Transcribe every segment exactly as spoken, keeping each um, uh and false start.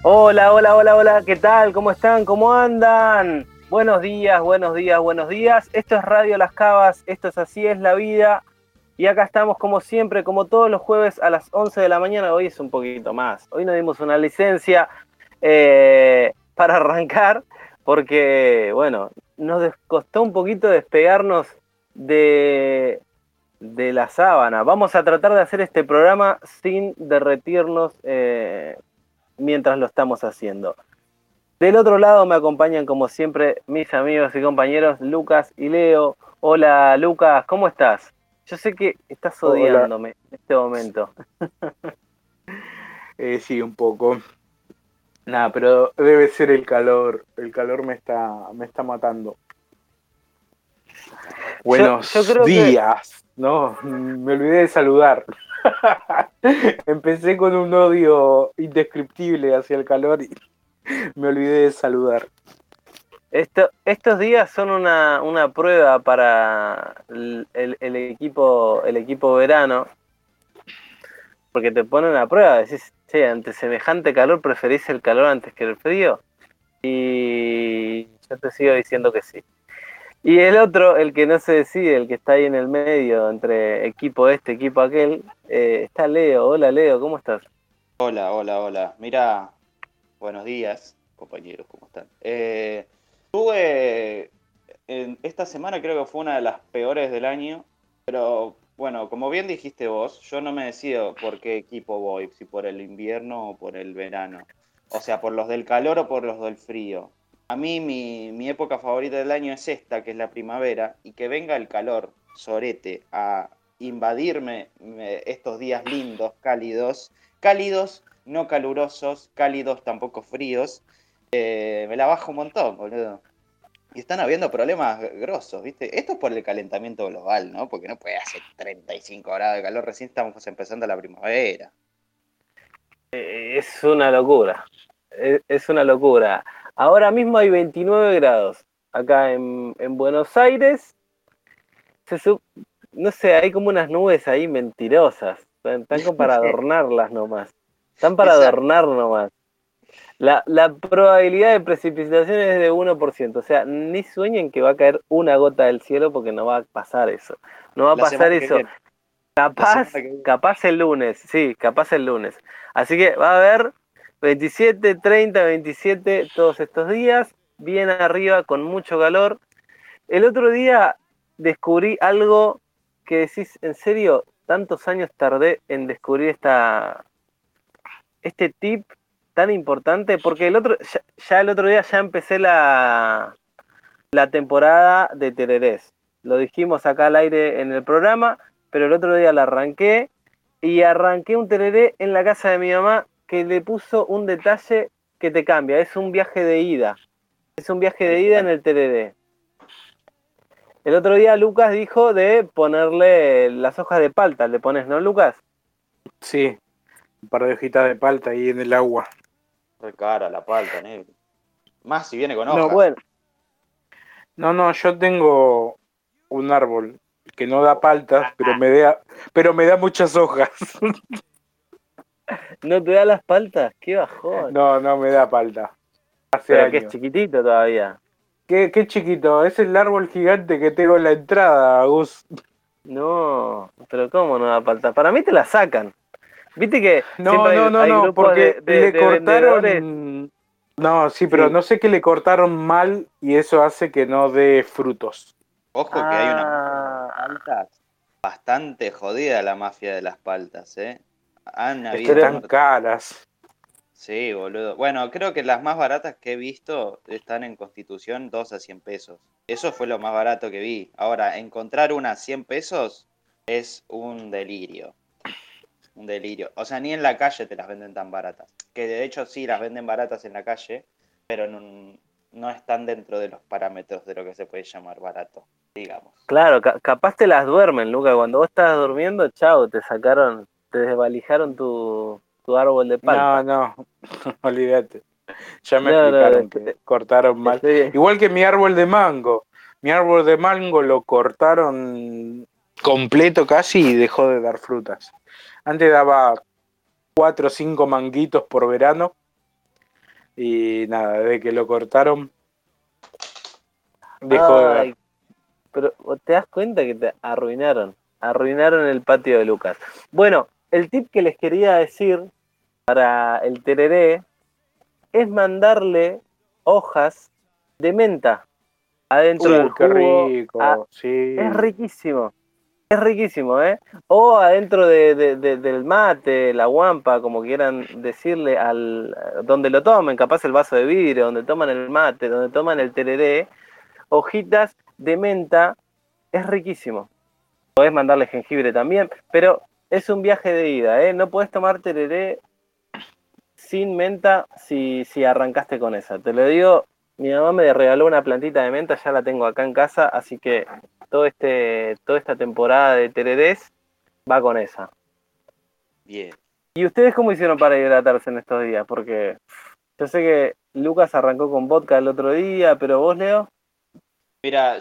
Hola, hola, hola, hola, ¿qué tal? ¿Cómo están? ¿Cómo andan? Buenos días, buenos días, buenos días. Esto es Radio Las Cavas, esto es Así es la Vida. Y acá estamos como siempre, como todos los jueves a las once de la mañana. Hoy es un poquito más. Hoy nos dimos una licencia eh, para arrancar porque, bueno, nos costó un poquito despegarnos de, de la sábana. Vamos a tratar de hacer este programa sin derretirnos eh, mientras lo estamos haciendo. Del otro lado me acompañan como siempre mis amigos y compañeros Lucas y Leo. Hola Lucas, ¿cómo estás? Yo sé que estás Hola, odiándome en este momento. eh, sí, un poco. Nada, pero debe ser el calor. El calor me está, me está matando. Yo, yo Buenos creo que días, ¿no? Me olvidé de saludar. Empecé con un odio indescriptible hacia el calor y me olvidé de saludar. esto, estos días son una, una prueba para el, el, el equipo, el equipo verano, porque te ponen a prueba, decís, che, ante semejante calor preferís el calor antes que el frío, y yo te sigo diciendo que sí. Y el otro, el que no se decide, el que está ahí en el medio, entre equipo este, equipo aquel, eh, está Leo. Hola Leo, ¿cómo estás? Hola, hola, hola. Mira, buenos días, compañeros, ¿cómo están? Eh, tuve, en esta semana creo que fue una de las peores del año, pero bueno, como bien dijiste vos, yo no me decido por qué equipo voy, si por el invierno o por el verano. O sea, por los del calor o por los del frío. A mí mi, mi época favorita del año es esta, que es la primavera, y que venga el calor, sorete, a invadirme me- estos días lindos, cálidos cálidos, no calurosos, cálidos, tampoco fríos, eh, me la bajo un montón, boludo. Y están habiendo problemas grosos, ¿viste? Esto es por el calentamiento global, ¿no? Porque no puede hacer treinta y cinco grados de calor, recién estamos empezando la primavera. Eh, es una locura, es, es una locura. Ahora mismo hay veintinueve grados acá en, en Buenos Aires. Se sub- no sé, hay como unas nubes ahí mentirosas. Están, están como para adornarlas nomás. Están para Esa, adornar nomás. La, la probabilidad de precipitación es de uno por ciento, o sea, ni sueñen que va a caer una gota del cielo porque no va a pasar eso. No va a la pasar semana que eso. viene, la Capaz, semana que viene. capaz el lunes, sí, capaz el lunes. Así que va a haber veintisiete, treinta, veintisiete todos estos días, bien arriba, con mucho calor. El otro día descubrí algo que decís, en serio, tantos años tardé en descubrir esta, este tip tan importante, porque el otro, ya, ya el otro día ya empecé la, la temporada de tererés. Lo dijimos acá al aire en el programa, pero el otro día la arranqué y arranqué un tereré en la casa de mi mamá que le puso un detalle que te cambia. Es un viaje de ida. Es un viaje de ida en Literal. el tereré. El otro día Lucas dijo de ponerle las hojas de palta. ¿Le pones, no, Lucas? Sí, un par de hojitas de palta ahí en el agua. Re cara la palta, negro. Más si viene con No, hojas. bueno. No, no, yo tengo un árbol que no da paltas, pero me da, pero me da muchas hojas. ¿No te da las paltas? ¡Qué bajón! No, no me da palta. Hace Pero que es años. chiquitito todavía. Qué, qué chiquito, es el árbol gigante que tengo en la entrada, Gus. No, pero ¿cómo no da palta? Para mí te la sacan. Viste que No, siempre no, hay, no, hay no, grupos de, porque de, le de vendedores. cortaron. No, sí, pero Sí. no sé qué le cortaron mal y eso hace que no dé frutos. Ojo que hay una mafia de las Ah, paltas bastante jodida, la mafia de las paltas, ¿eh? Han Es que habido pero están muertes. caras. Sí, boludo. Bueno, creo que las más baratas que he visto están en Constitución dos a cien pesos. Eso fue lo más barato que vi. Ahora, encontrar una a cien pesos es un delirio. Un delirio. O sea, ni en la calle te las venden tan baratas. Que de hecho sí las venden baratas en la calle, pero no, no están dentro de los parámetros de lo que se puede llamar barato, digamos. claro, ca- capaz te las duermen, Luca. Cuando vos estabas durmiendo, chao, te sacaron, te desvalijaron tu, tu árbol de No, palta. no, olvídate. Ya me No, no, explicaron que estoy, cortaron mal. estoy- Igual que mi árbol de mango. Mi árbol de mango lo cortaron completo casi y dejó de dar frutas. Antes daba cuatro o cinco manguitos por verano Y nada, desde que lo cortaron, dejó de ver. Ay, pero te das cuenta que te arruinaron. Arruinaron el patio de Lucas. Bueno, el tip que les quería decir para el tereré es mandarle hojas de menta adentro del Uy, qué jugo. Ah, rico, es sí. riquísimo. Es riquísimo, ¿eh? O adentro de, de- de- del mate, la guampa, como quieran decirle, al donde lo tomen, capaz el vaso de vidrio, donde toman el mate, donde toman el tereré, hojitas de menta, es riquísimo. Podés mandarle jengibre también, pero es un viaje de ida, ¿eh? No podés tomar tereré sin menta si, si arrancaste con esa. Te lo digo, mi mamá me regaló una plantita de menta, ya la tengo acá en casa, así que todo este, toda esta temporada de tererés va con esa. Bien. ¿Y ustedes cómo hicieron para hidratarse en estos días? Porque yo sé que Lucas arrancó con vodka el otro día, pero vos, Leo. Mira,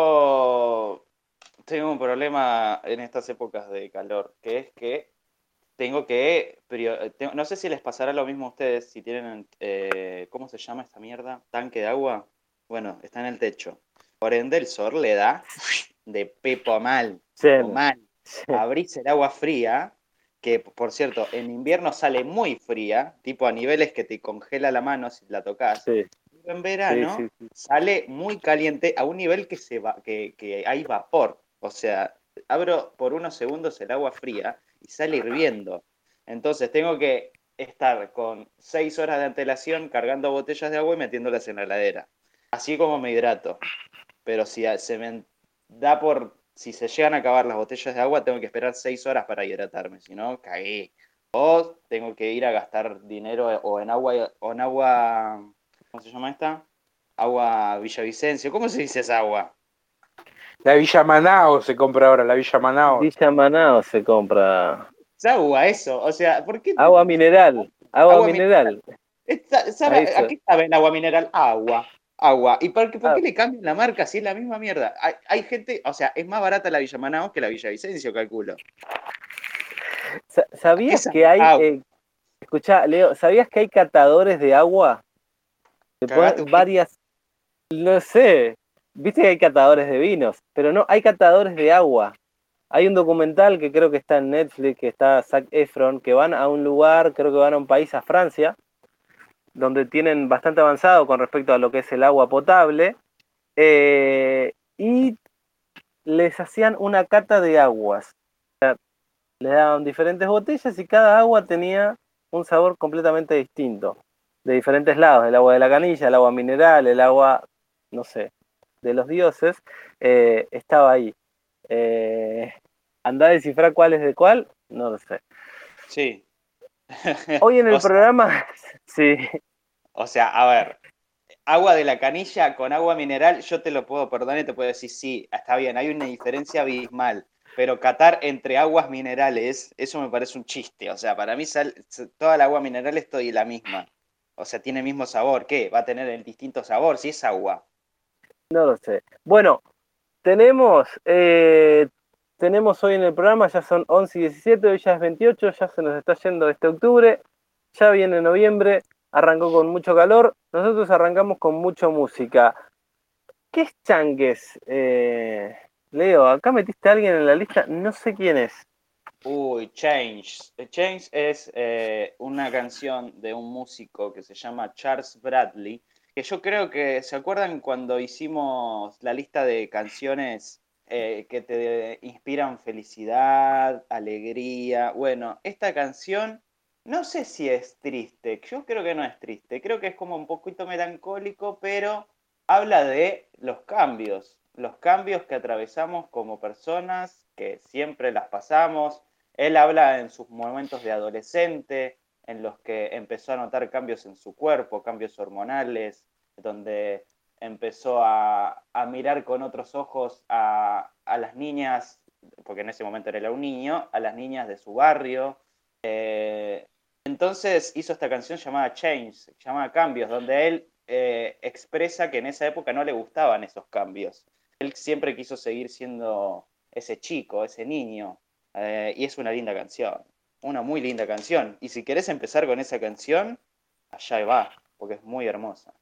yo tengo un problema en estas épocas de calor, que es que tengo que, prio- tengo- no sé si les pasará lo mismo a ustedes, si tienen, eh, ¿cómo se llama esta mierda? ¿Tanque de agua? Bueno, está en el techo. Por ende, el sol le da de pepo mal, o Lleno. mal. Sí, Abrís el agua fría, que por cierto, en invierno sale muy fría, tipo a niveles que te congela la mano si la tocas. sí, Pero en sí, verano sí, sí. sale muy caliente a un nivel que, se va, que, que hay vapor. O sea, abro por unos segundos el agua fría y sale hirviendo. Entonces tengo que estar con seis horas de antelación cargando botellas de agua y metiéndolas en la heladera. Así como me hidrato. Pero si se me da por, si se llegan a acabar las botellas de agua, tengo que esperar seis horas para hidratarme. Si no, cagué. O tengo que ir a gastar dinero o en agua, o en agua, ¿cómo se llama esta? Agua Villavicencio. ¿Cómo se dice esa agua? La Villa Manao se compra ahora, la Villa Manao. Villa Manao se compra Es agua, eso. O sea, ¿por qué? agua mineral, agua Agua mineral. mineral. Esta- Ahí ¿Sabe, ¿A se- qué sabe el agua mineral? Agua. Agua. ¿Y por qué, por ah, qué le cambian la marca si es la misma mierda? Hay, hay gente, o sea, es más barata la Villa Manaos que la Villavicencio, calculo. sa- ¿A qué ¿Sabías que sabe? hay, Agua. eh, escuchá, Leo, ¿sabías que hay catadores de agua? Que Cagate ponen un tiro. varias, no sé, viste que hay catadores de vinos, pero no, hay catadores de agua. Hay un documental que creo que está en Netflix, que está Zac Efron, que van a un lugar, creo que van a un país, a Francia, donde tienen bastante avanzado con respecto a lo que es el agua potable, eh, y les hacían una cata de aguas. Le daban diferentes botellas y cada agua tenía un sabor completamente distinto, de diferentes lados, el agua de la canilla, el agua mineral, el agua, no sé, de los dioses, eh, estaba ahí. Eh, Andá a descifrar cuál es de cuál, no lo sé. Sí. Hoy en el O sea, programa, sí, o sea, a ver, agua de la canilla con agua mineral, yo te lo puedo perdonar y te puedo decir, sí, está bien, hay una diferencia abismal, pero catar entre aguas minerales, eso me parece un chiste. O sea, para mí sal, toda el agua mineral es toda la misma. O sea, tiene el mismo sabor. ¿Qué? Va a tener el distinto sabor si es agua. no lo sé. Bueno, tenemos, eh, tenemos hoy en el programa, ya son once y diecisiete, hoy ya es veintiocho, ya se nos está yendo este octubre, ya viene noviembre, arrancó con mucho calor, nosotros arrancamos con mucha música. ¿Qué es Changues? Eh, Leo, acá metiste a alguien en la lista, no sé quién es. Uy, Change. Change es eh, una canción de un músico que se llama Charles Bradley, que yo creo que, ¿se acuerdan cuando hicimos la lista de canciones eh, que te inspiran felicidad, alegría? Bueno, esta canción no sé si es triste, yo creo que no es triste, creo que es como un poquito melancólico, pero habla de los cambios, los cambios que atravesamos como personas, que siempre las pasamos. Él habla en sus momentos de adolescente, en los que empezó a notar cambios en su cuerpo, cambios hormonales, donde empezó a, a mirar con otros ojos a, a, las niñas, porque en ese momento era un niño, a las niñas de su barrio. Eh, entonces hizo esta canción llamada Change, llamada Cambios, donde él eh, expresa que en esa época no le gustaban esos cambios. Él siempre quiso seguir siendo ese chico, ese niño, eh, y es una linda canción, una muy linda canción. Y si querés empezar con esa canción, allá va, porque es muy hermosa.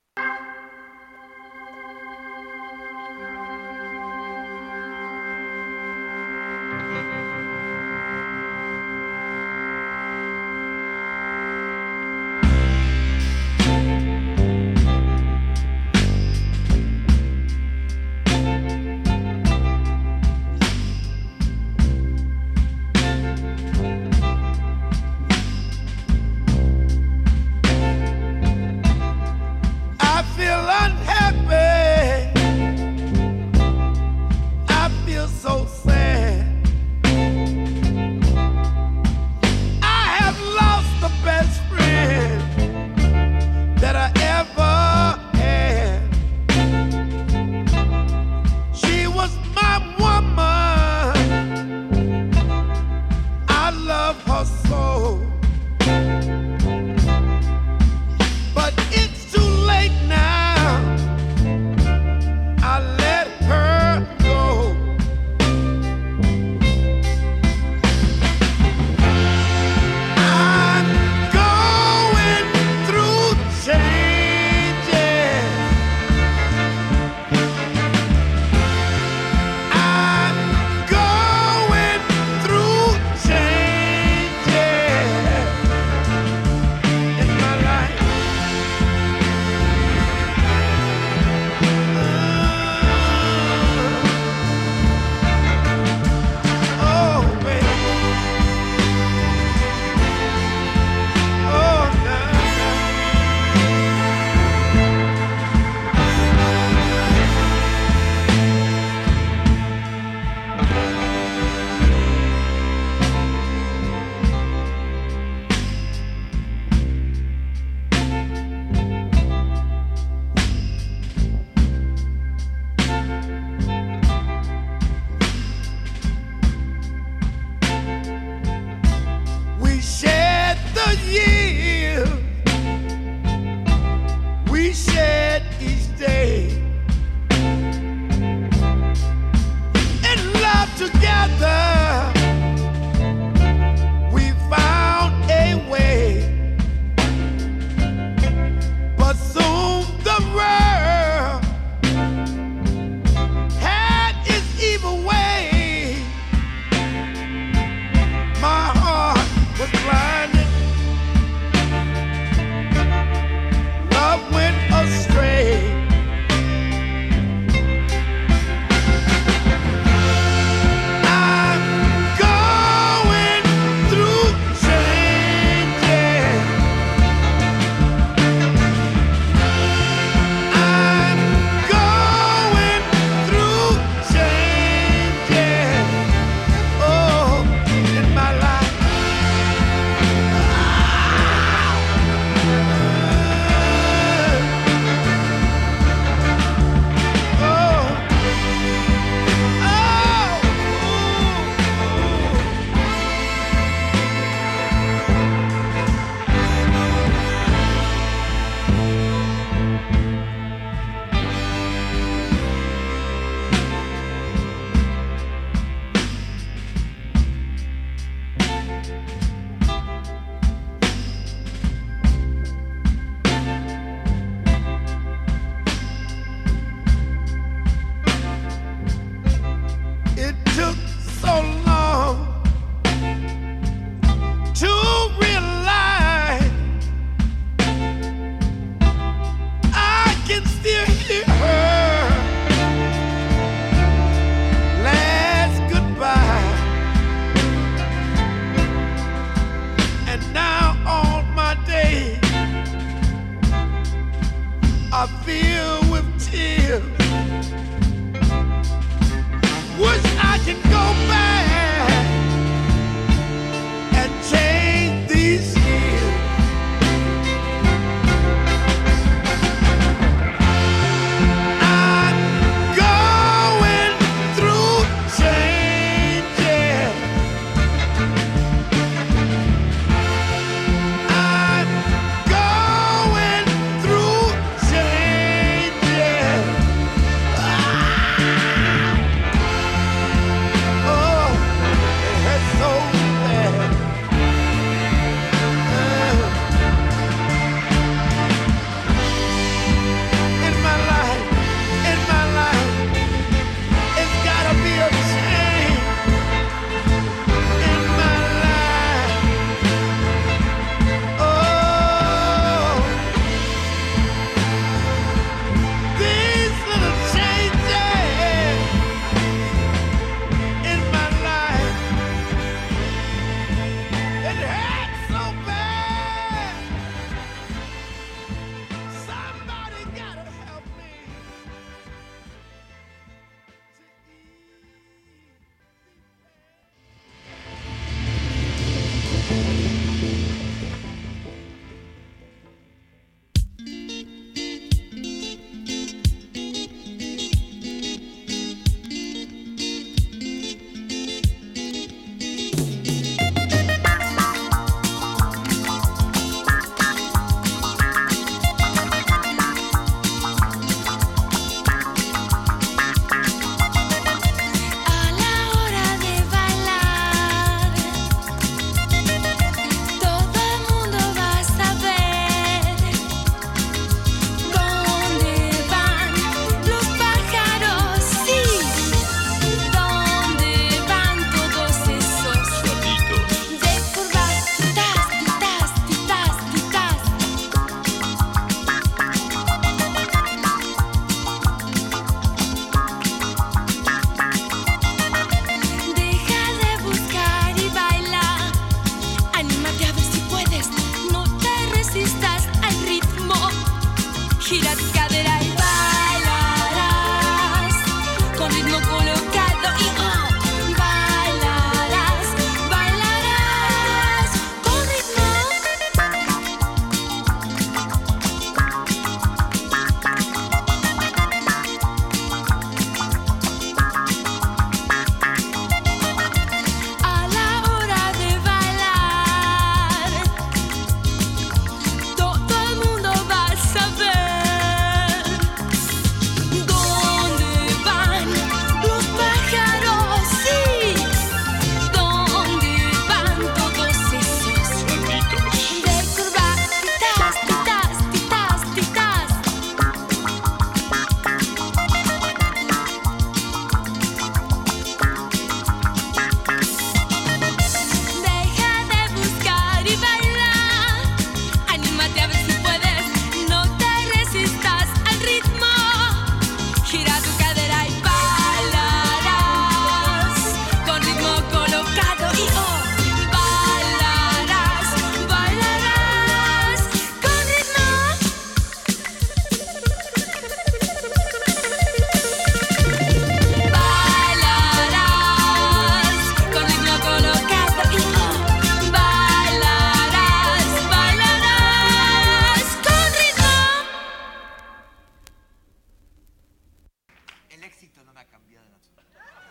Oh gira tu cadera y bailarás con ritmo colocado y oh, bailarás, bailarás con ritmo. A la hora de bailar, todo el mundo va a saber dónde van los pájaros, sí, dónde van todos esos de corbatitas, titas, titas, titas. Deja de buscar y baila, anímate a ver si puedes, no te resistas al ritmo, gira tu cadera y bailarás con ritmo colocado y oh, bailarás, bailarás con ritmo. Bailarás con ritmo colocado y oh, bailarás, bailarás con ritmo. El éxito no me ha cambiado en absoluto.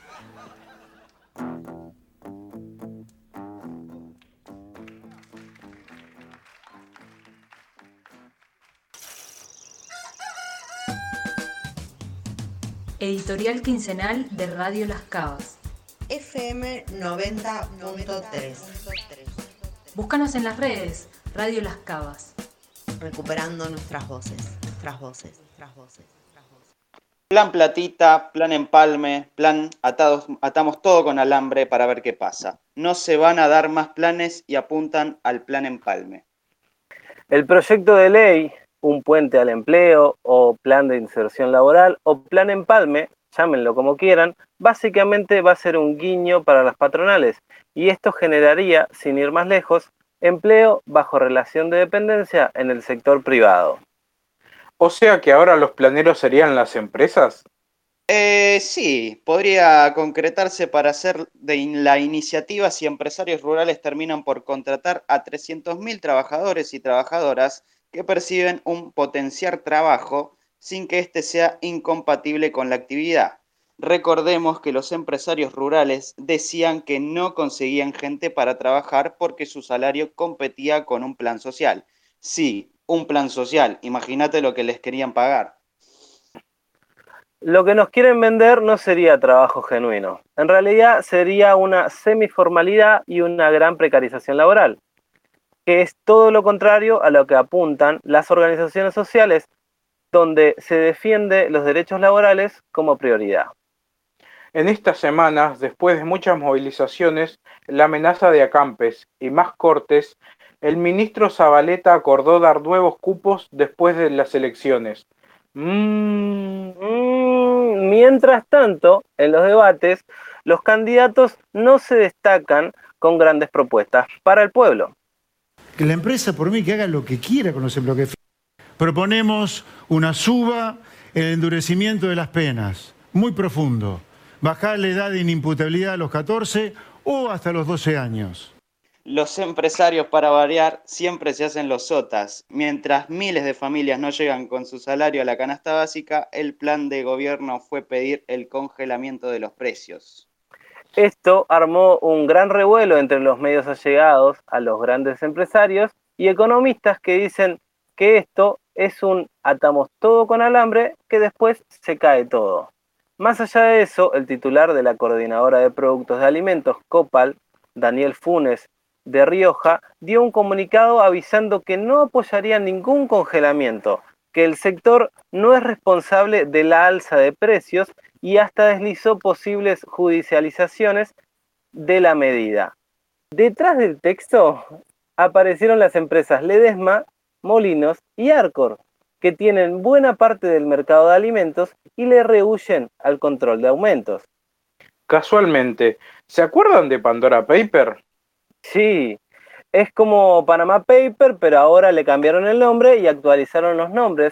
Editorial quincenal de Radio Las Cavas. F M noventa punto tres. Búscanos en las redes, Radio Las Cavas. Recuperando nuestras voces, nuestras voces, nuestras voces, nuestras voces. Plan platita, plan empalme, plan atados, atamos todo con alambre para ver qué pasa. No se van a dar más planes y apuntan al plan empalme. El proyecto de ley, un puente al empleo o plan de inserción laboral o plan empalme, llámenlo como quieran, básicamente va a ser un guiño para las patronales y esto generaría, sin ir más lejos, empleo bajo relación de dependencia en el sector privado. O sea que ahora los planeros serían las empresas. Eh, sí, podría concretarse para hacer de in- la iniciativa si empresarios rurales terminan por contratar a trescientos mil trabajadores y trabajadoras que perciben un potenciar trabajo sin que éste sea incompatible con la actividad. Recordemos que los empresarios rurales decían que no conseguían gente para trabajar porque su salario competía con un plan social. Sí, un plan social, imagínate lo que les querían pagar. Lo que nos quieren vender no sería trabajo genuino. En realidad sería una semiformalidad y una gran precarización laboral, que es todo lo contrario a lo que apuntan las organizaciones sociales, donde se defiende los derechos laborales como prioridad. En estas semanas, después de muchas movilizaciones, la amenaza de acampes y más cortes, el ministro Zabaleta acordó dar nuevos cupos después de las elecciones. Mm. Mm, mientras tanto, en los debates, los candidatos no se destacan con grandes propuestas para el pueblo. Que la empresa, por mí, que haga lo que quiera con los empleos. Proponemos una suba en el endurecimiento de las penas, muy profundo. Bajar la edad de inimputabilidad a los catorce o hasta los doce años. Los empresarios, para variar, siempre se hacen los sotas. Mientras miles de familias no llegan con su salario a la canasta básica, el plan de gobierno fue pedir el congelamiento de los precios. Esto armó un gran revuelo entre los medios allegados a los grandes empresarios y economistas que dicen que esto es un atamos todo con alambre que después se cae todo. Más allá de eso, el titular de la Coordinadora de Productos de Alimentos, COPAL, Daniel Funes, de Rioja, dio un comunicado avisando que no apoyaría ningún congelamiento, que el sector no es responsable de la alza de precios y hasta deslizó posibles judicializaciones de la medida. Detrás del texto aparecieron las empresas Ledesma, Molinos y Arcor, que tienen buena parte del mercado de alimentos y le rehuyen al control de aumentos. Casualmente, ¿se acuerdan de Pandora Paper? Sí, es como Panama Paper, pero ahora le cambiaron el nombre y actualizaron los nombres.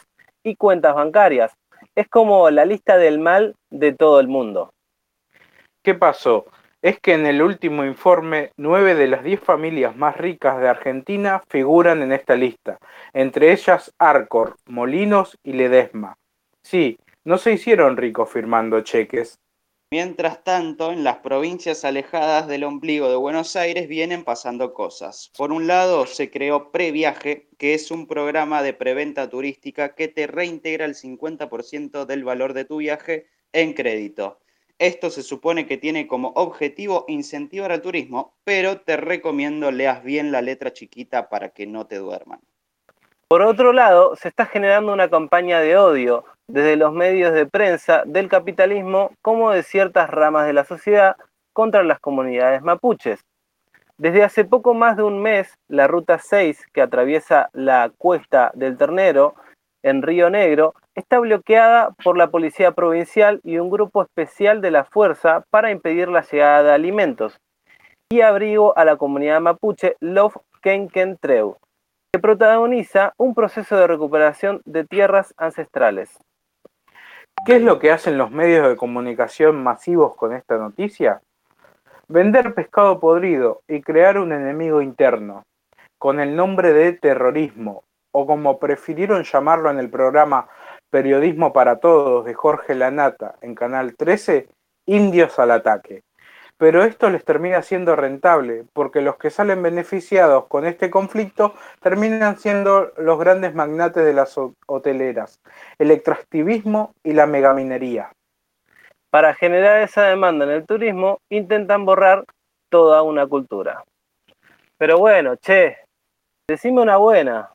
y cuentas bancarias. Es como la lista del mal de todo el mundo. ¿Qué pasó? Es que en el último informe, nueve de las diez familias más ricas de Argentina figuran en esta lista, entre ellas Arcor, Molinos y Ledesma. Sí, no se hicieron ricos firmando cheques. Mientras tanto, en las provincias alejadas del ombligo de Buenos Aires vienen pasando cosas. Por un lado, se creó Previaje, que es un programa de preventa turística que te reintegra el cincuenta por ciento del valor de tu viaje en crédito. Esto se supone que tiene como objetivo incentivar al turismo, pero te recomiendo leas bien la letra chiquita para que no te duerman. Por otro lado, se está generando una campaña de odio desde los medios de prensa del capitalismo como de ciertas ramas de la sociedad contra las comunidades mapuches. Desde hace poco más de un mes, la Ruta seis, que atraviesa la Cuesta del Ternero en Río Negro, está bloqueada por la Policía Provincial y un grupo especial de la Fuerza para impedir la llegada de alimentos y abrigo a la comunidad mapuche Lof Kenken Treu, que protagoniza un proceso de recuperación de tierras ancestrales. ¿Qué es lo que hacen los medios de comunicación masivos con esta noticia? Vender pescado podrido y crear un enemigo interno, con el nombre de terrorismo, o como prefirieron llamarlo en el programa Periodismo para Todos de Jorge Lanata en Canal trece, indios al ataque. Pero esto les termina siendo rentable, porque los que salen beneficiados con este conflicto terminan siendo los grandes magnates de las hoteleras, el extractivismo y la megaminería. Para generar esa demanda en el turismo, intentan borrar toda una cultura. Pero bueno, che, decime una buena.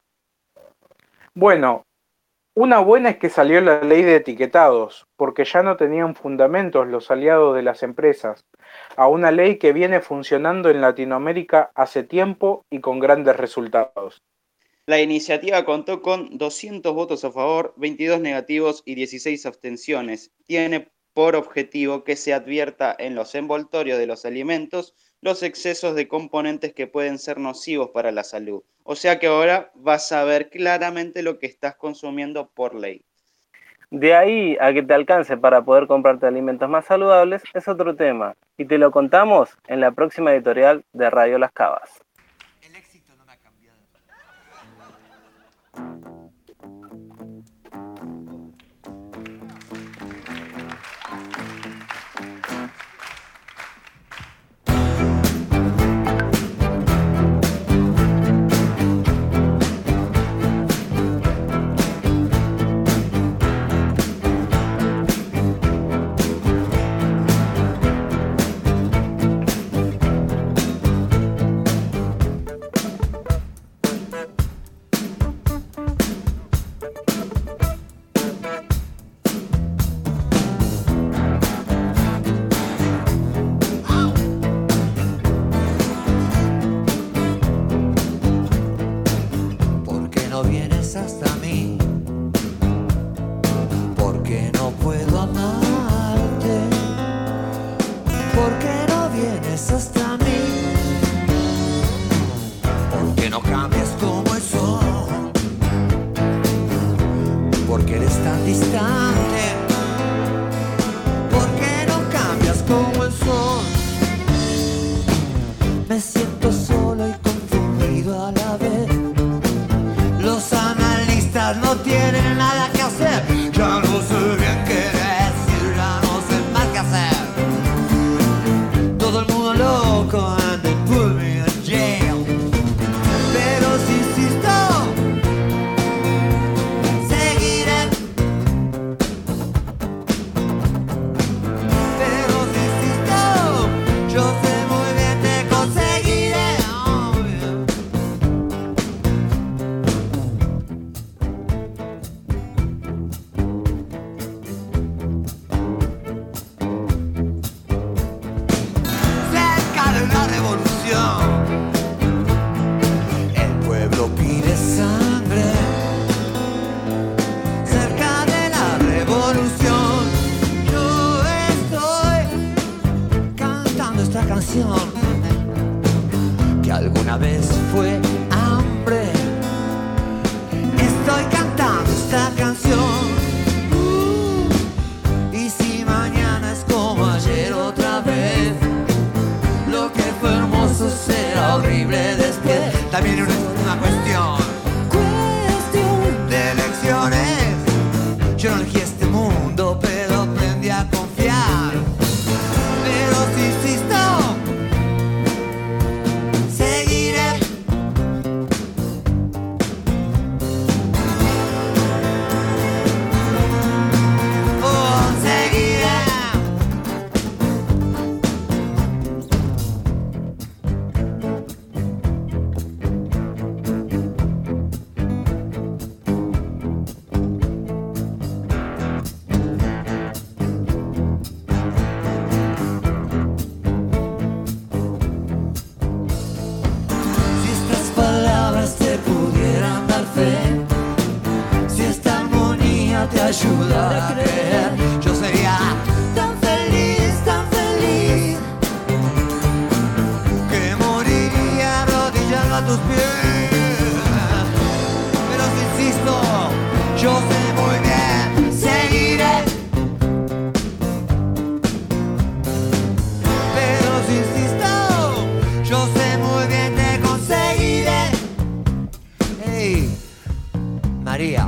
Bueno, una buena es que salió la ley de etiquetados, porque ya no tenían fundamentos los aliados de las empresas, a una ley que viene funcionando en Latinoamérica hace tiempo y con grandes resultados. La iniciativa contó con doscientos votos a favor, veintidós negativos y dieciséis abstenciones. Tiene por objetivo que se advierta en los envoltorios de los alimentos los excesos de componentes que pueden ser nocivos para la salud. O sea que ahora vas a ver claramente lo que estás consumiendo por ley. De ahí a que te alcance para poder comprarte alimentos más saludables es otro tema, y te lo contamos en la próxima editorial de Radio Las Cavas. El éxito no me ha cambiado. ilusiones. Yo no elegí este mundo, pero aprendí a confiar. Pero si insisto, seguiré. Oh, seguiré. Si estas palabras te pudieran dar fe, si esta armonía te ayuda a creer, yo sería tan feliz, tan feliz, que moriría arrodillado a tus pies. Pero si insisto, yo sé muy bien, seguiré. Pero si insisto, yo sé muy bien, te conseguiré. Hey, María.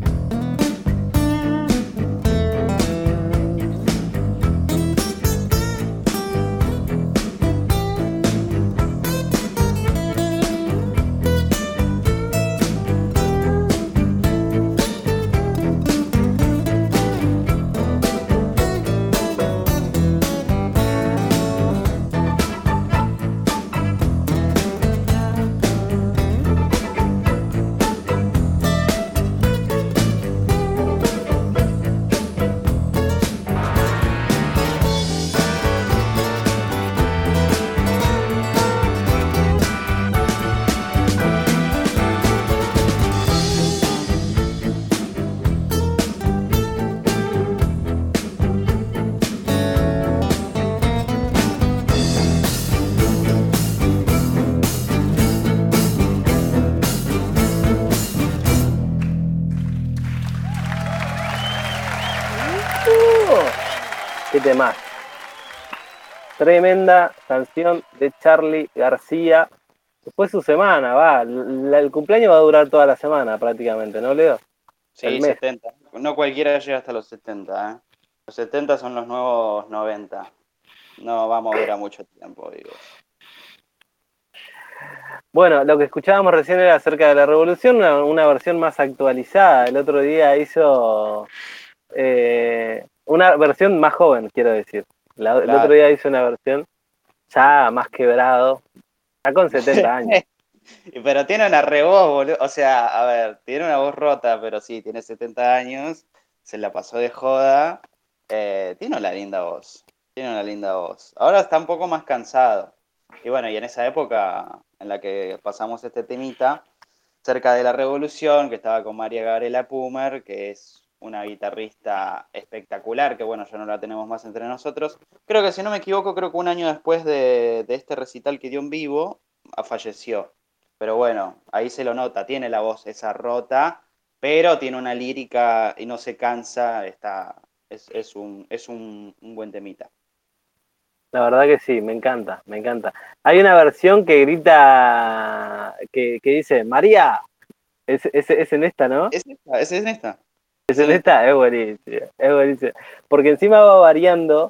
Qué tema. Tremenda canción de Charly García. Después su semana, va. La- el cumpleaños va a durar toda la semana prácticamente, ¿no, Leo? Sí, El mes. setenta. No cualquiera llega hasta los setenta, ¿eh? Los setenta son los nuevos noventa. No vamos a durar mucho tiempo, digo. Bueno, lo que escuchábamos recién era acerca de la revolución, una, una versión más actualizada. El otro día hizo eh, una versión más joven, quiero decir. La- El Claro. otro día hizo una versión ya más quebrado, ya con setenta años. Pero tiene una revoz, boludo. O sea, a ver, tiene una voz rota, pero sí, tiene setenta años. Se la pasó de joda. Eh, tiene una linda voz. Tiene una linda voz. Ahora está un poco más cansado. Y bueno, y en esa época en la que pasamos este temita, cerca de la revolución, que estaba con María Gabriela Pumer, que es una guitarrista espectacular, que bueno, ya no la tenemos más entre nosotros. Creo que si no me equivoco, creo que un año después de, de este recital que dio en vivo, ah, falleció. Pero bueno, ahí se lo nota, tiene la voz esa rota, pero tiene una lírica y no se cansa, está, es, es un, es un, un buen temita. La verdad que sí, me encanta, me encanta. Hay una versión que grita, que, que dice, María, es, es, es en esta, ¿no? Es esta, es en esta. Es en esta, es buenísimo, es buenísimo. Porque encima va variando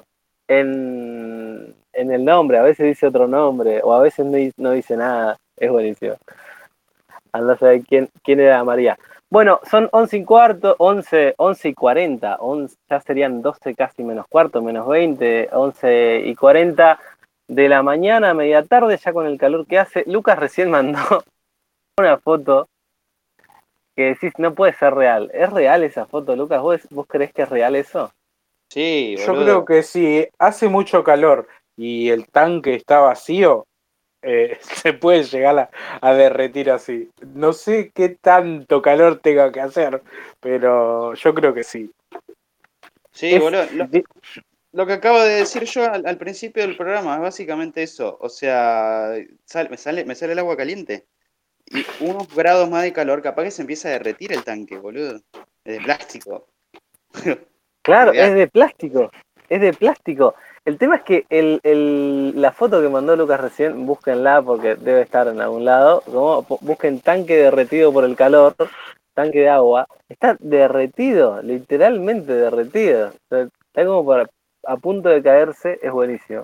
en, en el nombre, a veces dice otro nombre, o a veces no, di- no dice nada, es buenísimo. Anda a saber quién, quién era María. Bueno, son once y cuarto, once, once y cuarenta, once, ya serían doce casi menos cuarto, menos veinte, once y cuarenta de la mañana, media tarde, ya con el calor que hace. Lucas recién mandó una foto que decís, no puede ser real. ¿Es real esa foto, Lucas? ¿Vos, vos creés que es real eso? Sí, Yo boludo. creo que sí, hace mucho calor y el tanque está vacío, eh, se puede llegar a, a derretir así. No sé qué tanto calor tenga que hacer, pero yo creo que sí. Sí, Es- boludo. Lo, di- lo que acabo de decir yo al, al principio del programa es básicamente eso. O sea, sal- me sale, me sale el agua caliente. Y unos grados más de calor, capaz que se empieza a derretir el tanque, boludo. Es de plástico. Claro, Olvidate. es de plástico, es de plástico. El tema es que el, el- la foto que mandó Lucas recién, búsquenla porque debe estar en algún lado, como, bu- busquen tanque derretido por el calor, tanque de agua, está derretido, literalmente derretido. O sea, está como para, a punto de caerse, es buenísimo.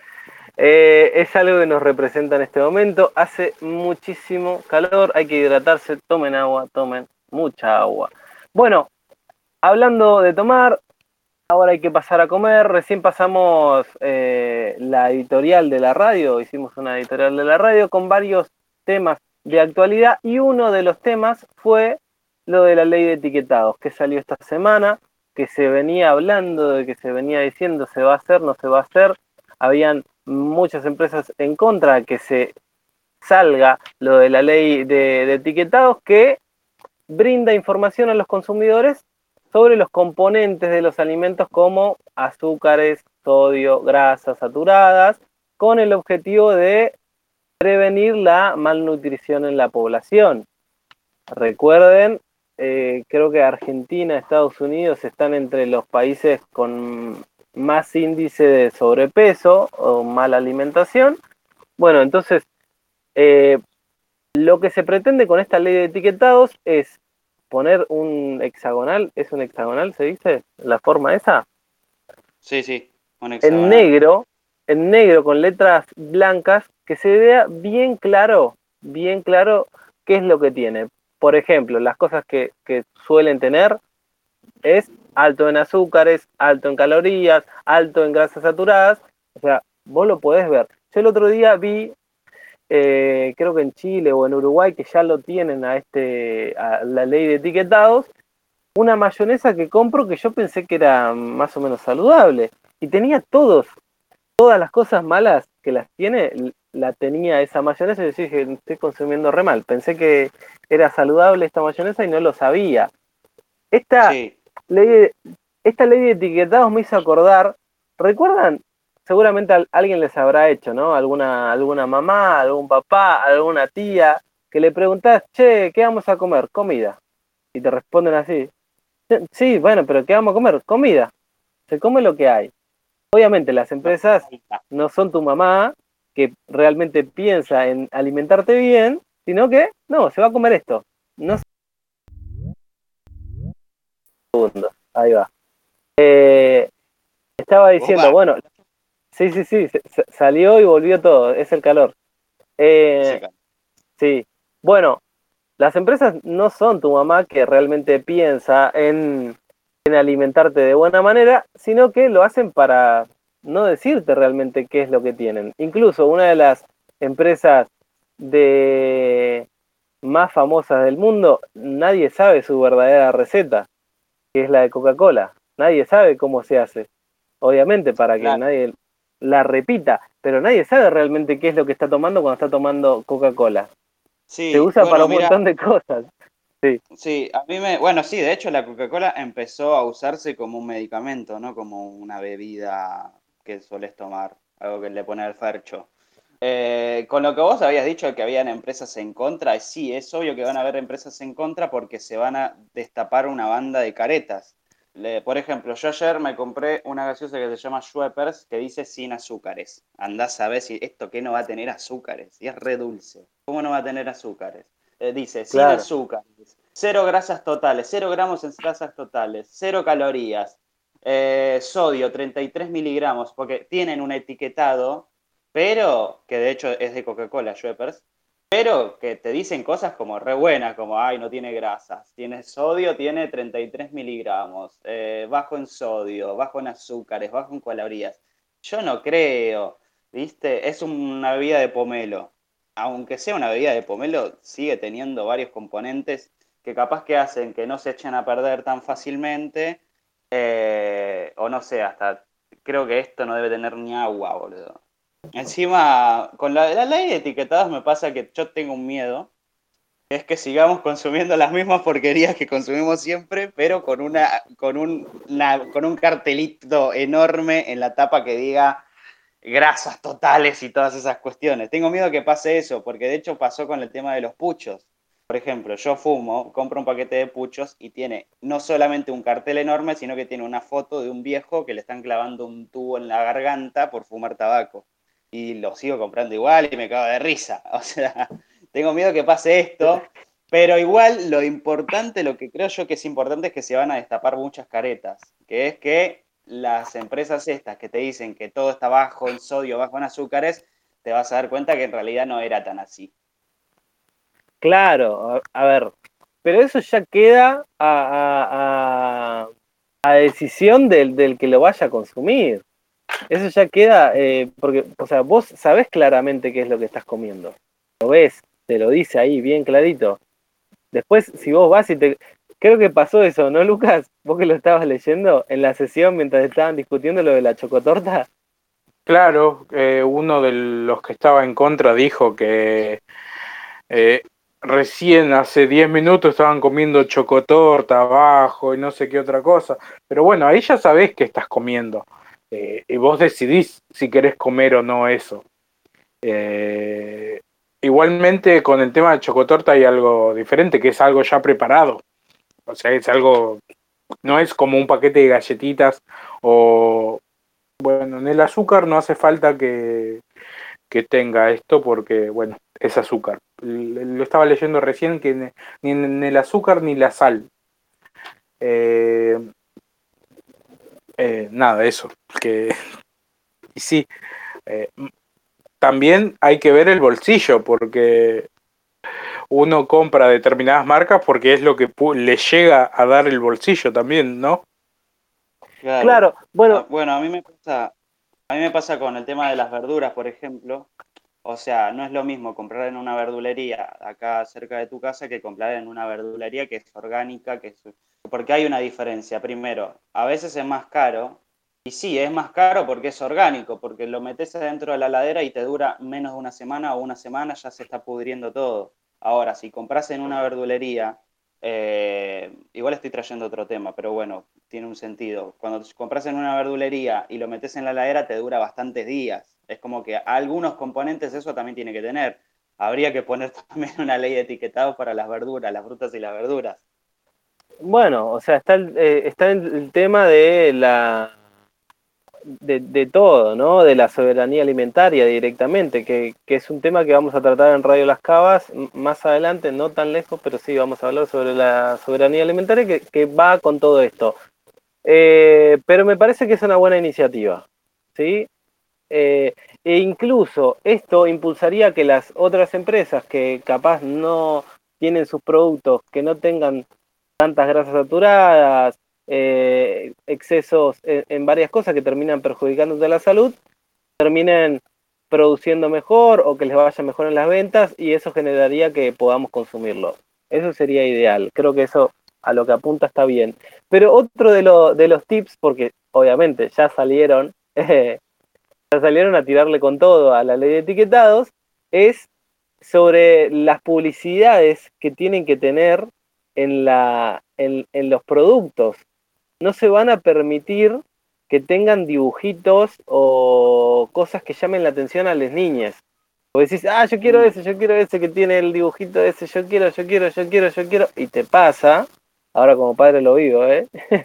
Eh, es algo que nos representa en este momento. Hace muchísimo calor, hay que hidratarse, tomen agua, tomen mucha agua. Bueno, hablando de tomar, ahora hay que pasar a comer. Recién pasamos eh, la editorial de la radio, hicimos una editorial de la radio con varios temas de actualidad y uno de los temas fue lo de la ley de etiquetados que salió esta semana, que se venía hablando, de que se venía diciendo se va a hacer, no se va a hacer. Habían muchas empresas en contra de que se salga lo de la ley de, de etiquetados que brinda información a los consumidores sobre los componentes de los alimentos como azúcares, sodio, grasas saturadas, con el objetivo de prevenir la malnutrición en la población. Recuerden, eh, creo que Argentina, Estados Unidos están entre los países con más índice de sobrepeso o mala alimentación. Bueno, entonces, eh, lo que se pretende con esta ley de etiquetados es poner un hexagonal, ¿es un hexagonal, se dice? ¿La forma esa? Sí, sí, un hexagonal. En negro, en negro con letras blancas, que se vea bien claro, bien claro qué es lo que tiene. Por ejemplo, las cosas que, que suelen tener es alto en azúcares, alto en calorías, alto en grasas saturadas. O sea, vos lo podés ver. Yo el otro día vi, eh, creo que en Chile o en Uruguay, que ya lo tienen a, este, a la ley de etiquetados, una mayonesa que compro que yo pensé que era más o menos saludable. Y tenía todos, todas las cosas malas que las tiene, la tenía esa mayonesa y yo dije, estoy consumiendo re mal. Pensé que era saludable esta mayonesa y no lo sabía. Esta, Sí. ley, de, esta ley de etiquetados me hizo acordar, ¿recuerdan? Seguramente a alguien les habrá hecho, ¿no? Alguna, alguna mamá, algún papá, alguna tía, que le preguntás, che, ¿qué vamos a comer? Comida. Y te responden así. Sí, bueno, pero ¿qué vamos a comer? Comida. Se come lo que hay. Obviamente las empresas no son tu mamá que realmente piensa en alimentarte bien, sino que, no, se va a comer esto. No sé. Segundo, ahí va. Eh, estaba diciendo, Opa. bueno, sí, sí, sí, se- se- salió y volvió todo, es el calor. Eh, sí, bueno, las empresas no son tu mamá que realmente piensa en, en alimentarte de buena manera, sino que lo hacen para no decirte realmente qué es lo que tienen. Incluso una de las empresas de más famosas del mundo, nadie sabe su verdadera receta, que es la de Coca-Cola. Nadie sabe cómo se hace. Obviamente para que Claro. nadie la repita, pero nadie sabe realmente qué es lo que está tomando cuando está tomando Coca-Cola. Sí, Se usa bueno, para un mira, montón de cosas. sí, a mí me, bueno, sí, de hecho la Coca-Cola empezó a usarse como un medicamento, ¿no? Como una bebida que sueles tomar, algo que le pone al fercho. Eh, con lo que vos habías dicho que habían empresas en contra, sí, es obvio que van a haber empresas en contra porque se van a destapar una banda de caretas. Le- por ejemplo, yo ayer me compré una gaseosa que se llama Schweppes que dice sin azúcares. Andás a ver si esto que no va a tener azúcares, y es re dulce. ¿Cómo no va a tener azúcares? Eh, dice sin Claro. azúcares, cero grasas totales, cero gramos en grasas totales, cero calorías, eh, sodio treinta y tres miligramos, porque tienen un etiquetado, pero que de hecho es de Coca-Cola, Schweppes, pero que te dicen cosas como re buenas, como, ay, no tiene grasas, tiene sodio, tiene treinta y tres miligramos, eh, bajo en sodio, bajo en azúcares, bajo en calorías. Yo no creo, ¿viste? Es una bebida de pomelo. Aunque sea una bebida de pomelo, sigue teniendo varios componentes que capaz que hacen que no se echen a perder tan fácilmente, eh, o no sé, hasta creo que esto no debe tener ni agua, boludo. Encima, con la, la ley de etiquetados me pasa que yo tengo un miedo, es que sigamos consumiendo las mismas porquerías que consumimos siempre, pero con una, con un, una- con un cartelito enorme en la tapa que diga grasas totales y todas esas cuestiones. Tengo miedo que pase eso, porque de hecho pasó con el tema de los puchos. Por ejemplo, yo fumo, compro un paquete de puchos y tiene no solamente un cartel enorme, sino que tiene una foto de un viejo que le están clavando un tubo en la garganta por fumar tabaco. Y lo sigo comprando igual y me cago de risa. O sea, tengo miedo que pase esto Pero igual lo importante, lo que creo yo que es importante es que se van a destapar muchas caretas, que es que las empresas estas que te dicen que todo está bajo en sodio, bajo en azúcares, te vas a dar cuenta que en realidad no era tan así. Claro, a, a ver, pero eso ya queda a, a, a, a decisión del, del que lo vaya a consumir. Eso ya queda, eh, porque, o sea, vos sabés claramente qué es lo que estás comiendo. Lo ves, te lo dice ahí bien clarito. Después, si vos vas y te... Creo que pasó eso, ¿no, Lucas? Vos que lo estabas leyendo en la sesión mientras estaban discutiendo lo de la chocotorta. Claro, eh, uno de los que estaba en contra dijo que eh, recién hace diez minutos estaban comiendo chocotorta abajo y no sé qué otra cosa. Pero bueno, ahí ya sabés qué estás comiendo. Eh, y vos decidís si querés comer o no eso. Eh, igualmente con el tema de chocotorta hay algo diferente, que es algo ya preparado. O sea, es algo, no es como un paquete de galletitas o, bueno, en el azúcar no hace falta que, que tenga esto porque, bueno, es azúcar. Lo estaba leyendo recién que ni en el azúcar ni la sal. Eh, eh, nada, eso. Que, y sí, eh, también hay que ver el bolsillo porque uno compra determinadas marcas porque es lo que le llega a dar el bolsillo también, ¿no? Claro, Claro, bueno, Ah, bueno, a mí me pasa, a mí me pasa con el tema de las verduras, por ejemplo. O sea, no es lo mismo comprar en una verdulería acá cerca de tu casa que comprar en una verdulería que es orgánica, que es... porque hay una diferencia. Primero, a veces es más caro, y sí, es más caro porque es orgánico, porque lo metes adentro de la heladera y te dura menos de una semana o una semana ya se está pudriendo todo. Ahora, si compras en una verdulería, eh, igual estoy trayendo otro tema, pero bueno, tiene un sentido. Cuando compras en una verdulería y lo metes en la heladera te dura bastantes días. Es como que algunos componentes eso también tiene que tener. Habría que poner también una ley de etiquetado para las verduras, las frutas y las verduras. bueno, o sea, está el, eh, está el, el tema de la de, de todo, ¿no? De la soberanía alimentaria directamente, que, que es un tema que vamos a tratar en Radio Las Cavas m- más adelante, no tan lejos, pero sí vamos a hablar sobre la soberanía alimentaria que, que va con todo esto. Eh, pero me parece que es una buena iniciativa, ¿sí? Eh, e incluso esto impulsaría que las otras empresas que capaz no tienen sus productos, que no tengan tantas grasas saturadas, eh, excesos en, en varias cosas que terminan perjudicándote la salud, terminen produciendo mejor o que les vaya mejor en las ventas y eso generaría que podamos consumirlo. Eso sería ideal. Creo que eso a lo que apunta está bien. Pero otro de, lo, de los tips, porque obviamente ya salieron, eh, ya salieron a tirarle con todo a la ley de etiquetados, es sobre las publicidades que tienen que tener en, la, en, en los productos. No se van a permitir que tengan dibujitos o cosas que llamen la atención a las niñas. O decís, ah, yo quiero ese, yo quiero ese que tiene el dibujito ese, yo quiero, yo quiero, yo quiero, yo quiero, y te pasa, ahora como padre lo vivo, ¿eh?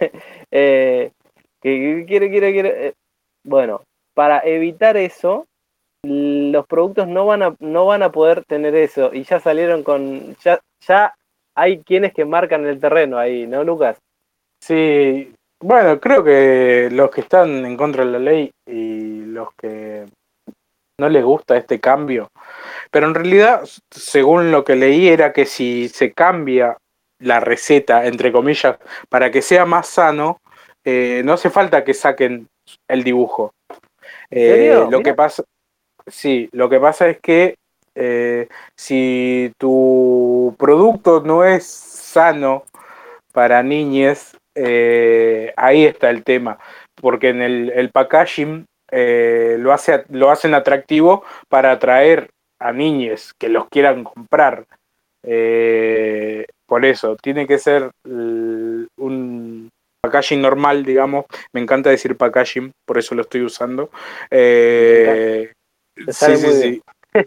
eh que quiero, quiero, quiero. eh, Bueno, para evitar eso, los productos no van a, no van a poder tener eso, y ya salieron con, ya, ya hay quienes que marcan el terreno ahí, ¿no, Lucas? Sí, bueno, creo que los que están en contra de la ley y los que no les gusta este cambio, pero en realidad, según lo que leí, era que si se cambia la receta, entre comillas, para que sea más sano, eh, no hace falta que saquen el dibujo. ¿En Eh, serio? lo Mira. que pasa, sí, lo que pasa es que eh, si tu producto no es sano para niñes, eh, ahí está el tema, porque en el, el packaging eh, lo, hace, lo hacen atractivo para atraer a niñes que los quieran comprar. Eh, por eso, tiene que ser l- un packaging normal, digamos. Me encanta decir packaging, por eso lo estoy usando. Eh, Te sí, sale sí, muy bien. sí.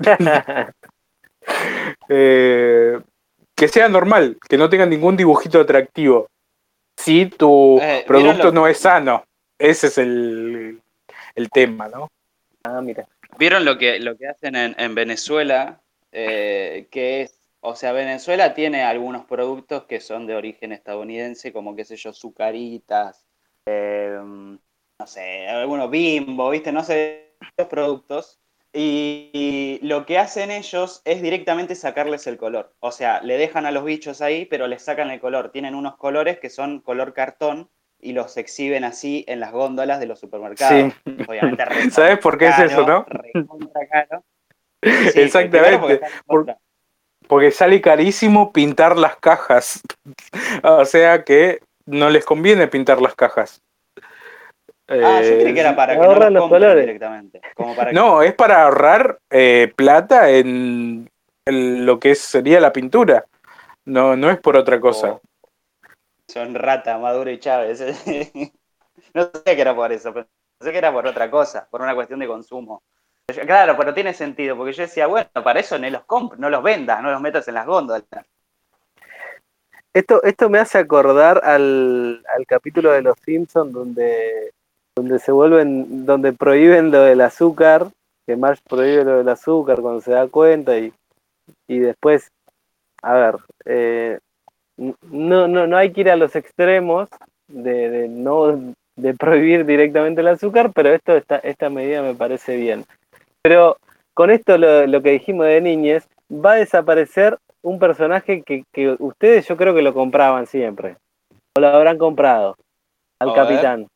Eh, que sea normal, que no tenga ningún dibujito atractivo. Si tu Eh, ¿vieron producto lo, no es sano, ese es el, el tema, ¿no? Ah, mira. ¿vieron lo que, lo que hacen en, en Venezuela? Eh, que es O sea, Venezuela tiene algunos productos que son de origen estadounidense, como qué sé yo, Zucaritas, eh, no sé, algunos Bimbo, ¿viste? No sé, los productos. Y, y lo que hacen ellos es directamente sacarles el color. O sea, le dejan a los bichos ahí, pero les sacan el color. Tienen unos colores que son color cartón y los exhiben así en las góndolas de los supermercados. Sí. Obviamente, recontra ¿Sabes por qué es eso, caro, no? recontra caro. Sí, sí, primero porque Exactamente. están en Por- contra. porque sale carísimo pintar las cajas. O sea que no les conviene pintar las cajas. Ah, yo creí que era Eh, para que no Ahorran los los compren colores. directamente. Como para que no, es para ahorrar eh, plata en, en lo que es- sería la pintura. No, no es por otra cosa. oh, son Rata, Maduro y Chávez. No sé que era por eso, pensé que era por otra cosa, por una cuestión de consumo. Yo- Claro, pero tiene sentido, porque yo decía, bueno, para eso no los compres, no los vendas, no los metas en las góndolas. Esto, esto me hace acordar al, al capítulo de Los Simpsons donde, donde se vuelven, donde prohíben lo del azúcar, que Marge prohíbe lo del azúcar cuando se da cuenta y, y después, a ver, eh, no, no, no hay que ir a los extremos de, de no de prohibir directamente el azúcar, pero esto esta, esta medida me parece bien. Pero con esto lo, lo que dijimos de niñez, va a desaparecer un personaje que, que ustedes yo creo que lo compraban siempre. O lo habrán comprado. Al A ver, Capitán.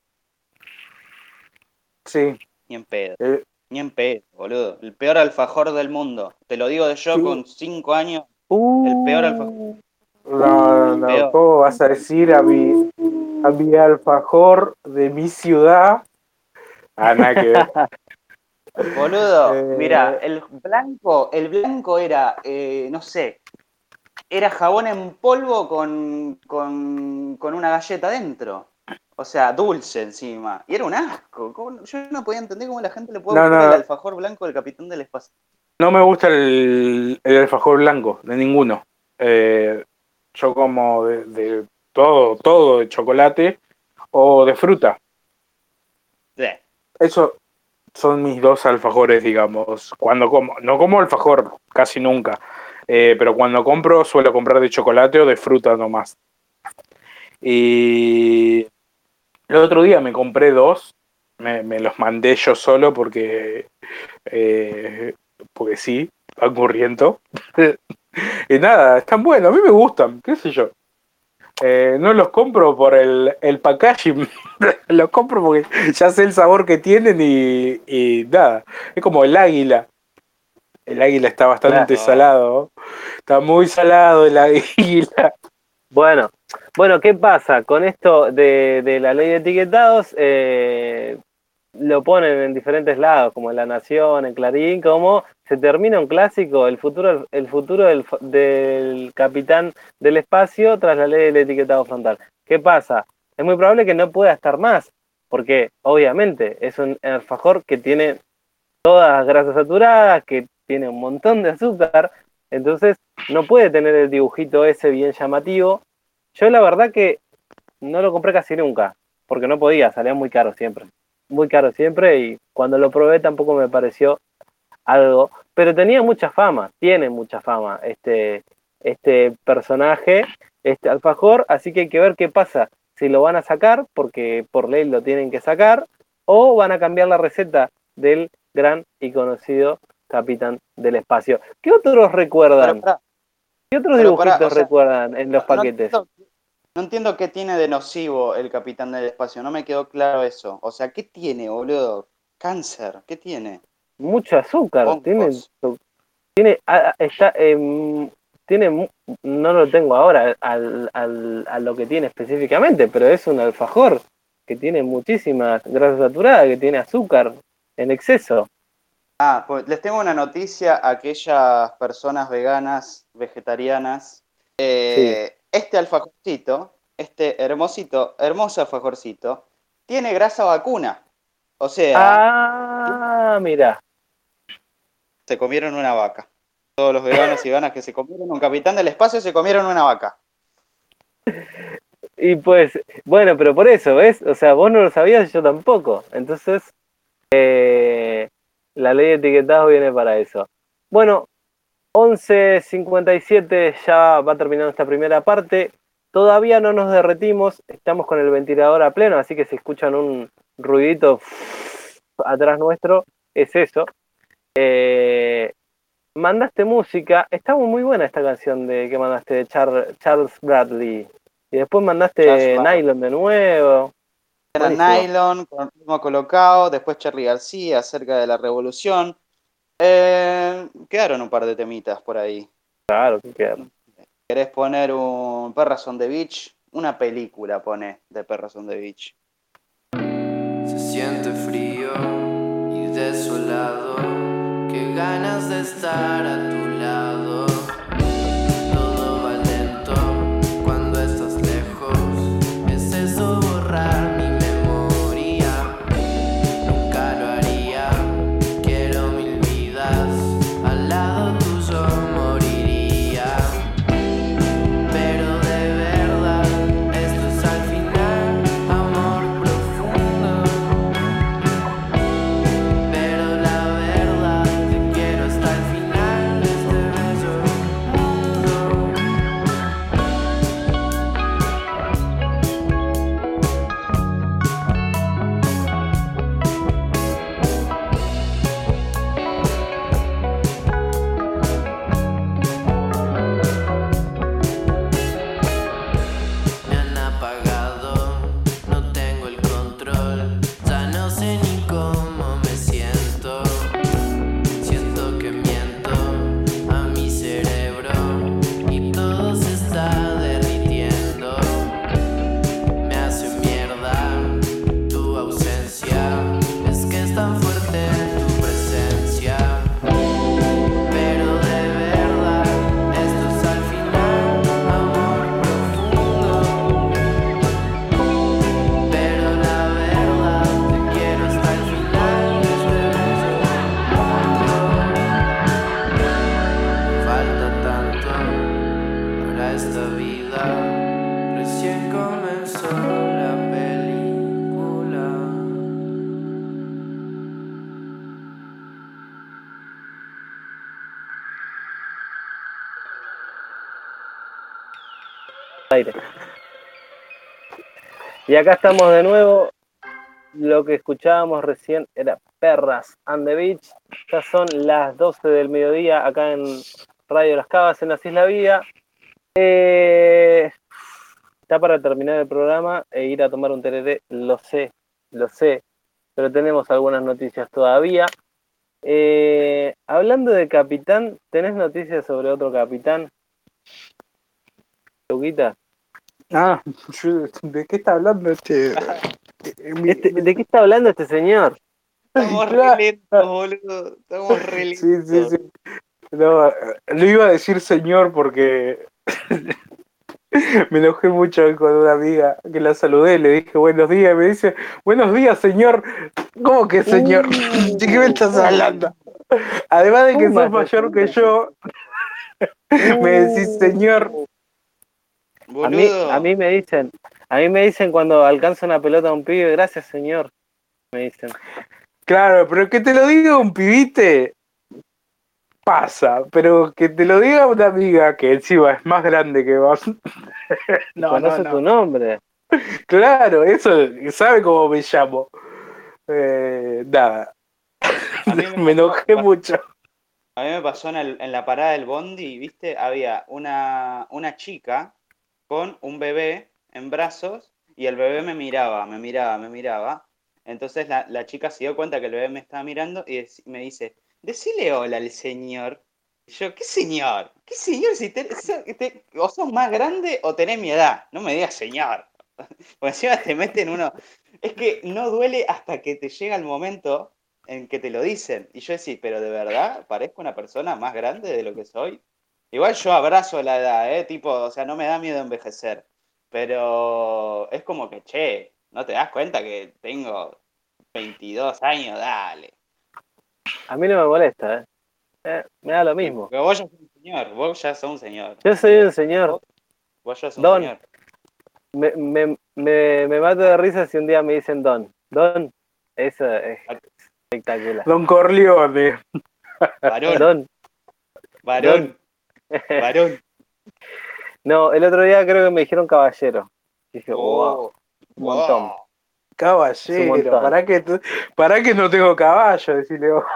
Sí. ni en pedo, Eh, ni en pedo, boludo. El peor alfajor del mundo. Te lo digo yo sí. con cinco años, Uh, el peor alfajor. No, no, El no. peor. ¿Cómo vas a decir a mi, a mi alfajor de mi ciudad? Ah, nada que ver. Boludo, Eh, mira, el blanco, el blanco era, eh, no sé, era jabón en polvo con, con, con una galleta dentro. O sea, dulce encima. Y era un asco. ¿Cómo- Yo no podía entender cómo la gente le puede no, gustar el no, alfajor blanco del Capitán del Espacio. no me gusta el, el alfajor blanco, de ninguno. Eh, yo como de, de todo, todo de chocolate o de fruta. Sí. Eso son mis dos alfajores, digamos. Cuando como, no como alfajor casi nunca, eh, pero cuando compro suelo comprar de chocolate o de fruta nomás. Y el otro día me compré dos, me, me los mandé yo solo porque, eh, porque sí, van corriendo. Y nada, están buenos, a mí me gustan, qué sé yo. Eh, no los compro por el, el packaging, los compro porque ya sé el sabor que tienen y, y nada. Es como el águila. El águila está bastante Claro. salado. Está muy salado el águila. bueno, bueno, ¿qué pasa? Con esto de, de la ley de etiquetados, eh, lo ponen en diferentes lados, como en La Nación, en Clarín, como se termina un clásico, el futuro, el futuro del, del Capitán del Espacio tras la ley del etiquetado frontal. ¿Qué pasa? Es muy probable que no pueda estar más, porque obviamente es un alfajor que tiene todas las grasas saturadas, que tiene un montón de azúcar, entonces no puede tener el dibujito ese bien llamativo. Yo la verdad que no lo compré casi nunca, porque no podía, salía muy caro siempre. Muy caro siempre y cuando lo probé tampoco me pareció algo, pero tenía mucha fama, tiene mucha fama este, este personaje, este alfajor, así que hay que ver qué pasa, si lo van a sacar, porque por ley lo tienen que sacar, o van a cambiar la receta del gran y conocido Capitán del Espacio. ¿Qué otros Pero recuerdan? pará, ¿Qué otros pero dibujitos pará, o sea, recuerdan en los no, no paquetes? entiendo, no entiendo qué tiene de nocivo el Capitán del Espacio, no me quedó claro eso. O sea, ¿qué tiene, boludo? Cáncer, ¿qué tiene? Mucho azúcar, tiene, Hongos. tiene, ah, está, em, tiene, mu- no lo tengo ahora al, al, a lo que tiene específicamente, pero es un alfajor que tiene muchísimas grasas saturadas, que tiene azúcar en exceso. Ah, pues les tengo una noticia a aquellas personas veganas, vegetarianas. Sí. Eh, este alfajorcito, este hermosito, hermoso alfajorcito, tiene grasa vacuna. O sea, Ah, mira. se comieron una vaca. Todos los veganos y veganas que se comieron un Capitán del Espacio se comieron una vaca. Y pues, bueno, pero por eso, ¿ves? O sea, vos no lo sabías y yo tampoco. Entonces, eh, la ley de etiquetado viene para eso. Bueno, once cincuenta y siete ya va terminando esta primera parte. Todavía no nos derretimos, estamos con el ventilador a pleno, así que si escuchan un ruidito atrás nuestro, es eso. Eh, mandaste música, está muy buena esta canción de que mandaste de Char- Charles Bradley. Y después mandaste Charles Bradley. Nylon de nuevo. Era Buenísimo. Nylon, con el ritmo colocado, después Charly García, acerca de la revolución. Eh, quedaron un par de temitas por ahí. Claro que queda. ¿Querés poner un Perras on the Beach? Una película pone de Perras on the Beach. Se siente frío y desolado, qué ganas de estar a tu lado. Todo va lento cuando estás lejos, es eso borrar mi memoria. Nunca lo haría, quiero mil vidas, al lado tuyo moriría. Pero de verdad, esto es al final, amor profundo. Pero la verdad, te quiero hasta el final de este bello mundo. Me han apagado, no tengo el control, ya no sé ni cómo me siento. Siento que miento a mi cerebro y todo se está derritiendo. Me hace mierda tu ausencia, es que es tan fuerte tu presencia. Pero de verdad, esto es al final, amor profundo. Pero la verdad, te quiero hasta el final de este bello mundo. Falta tanto para esta vida, recién comenzó la película. Aire. Y acá estamos de nuevo. Lo que escuchábamos recién era Perras and the Beach. Ya son las doce del mediodía acá en Radio Las Cavas, en Así es la Vida. Eh, está para terminar el programa e ir a tomar un tereré, lo sé, lo sé, pero tenemos algunas noticias todavía. Eh, hablando de capitán, ¿tenés noticias sobre otro capitán? Luquita. Ah, yo- ¿de qué está hablando este? Eh, mi- Este- ¿de qué está hablando este señor? Estamos Claro. re lentos, boludo. Estamos re lentos. Sí, sí, sí. No, eh, lo iba a decir señor porque me enojé mucho hoy con una amiga que la saludé, le dije buenos días, y me dice, buenos días, señor. ¿Cómo que señor? Uh, ¿De qué me estás hablando? Además de que ¿Cómo sos haces, mayor que señor? yo, me decís señor. A mí, Boludo. a mí me dicen, a mí me dicen cuando alcanzo una pelota a un pibe, gracias señor, me dicen. Claro, pero que te lo diga un pibite pasa, pero que te lo diga una amiga que encima es más grande que vos. No, Conoce no, tu no. nombre. Claro, eso, sabe cómo me llamo. Eh, nada, A mí me me enojé pasó- mucho. A mí me pasó en, el- en la parada del bondi, ¿viste? Había una, una chica con un bebé en brazos y el bebé me miraba, me miraba, me miraba. Entonces la, la chica se dio cuenta que el bebé me estaba mirando y dec- me dice, decile hola al señor. Y yo, ¿qué señor? ¿Qué señor? Si te, so- te- o sos más grande o tenés mi edad. No me digas señor. Porque encima te meten uno... Es que no duele hasta que te llega el momento en que te lo dicen. Y yo decía, pero de verdad, parezco una persona más grande de lo que soy. Igual yo abrazo la edad, ¿eh? Tipo, o sea, no me da miedo envejecer. Pero es como que, che, ¿no te das cuenta que tengo veintidós años? Dale. A mí no me molesta, ¿eh? Eh, me da lo mismo. Porque vos ya sos un señor, vos ya sos un señor. Yo soy un señor. Vos ya sos un Don. señor. Me, me, me, me mato de risa si un día me dicen Don. Don, eso es espectacular. Don Corleone. Varón. Don. Varón, varón. No, el otro día creo que me dijeron caballero. Dije, wow, Oh, un montón. wow. Es un Caballero, montón. ¿para qué, tú- para que no tengo caballo? Decirle vos.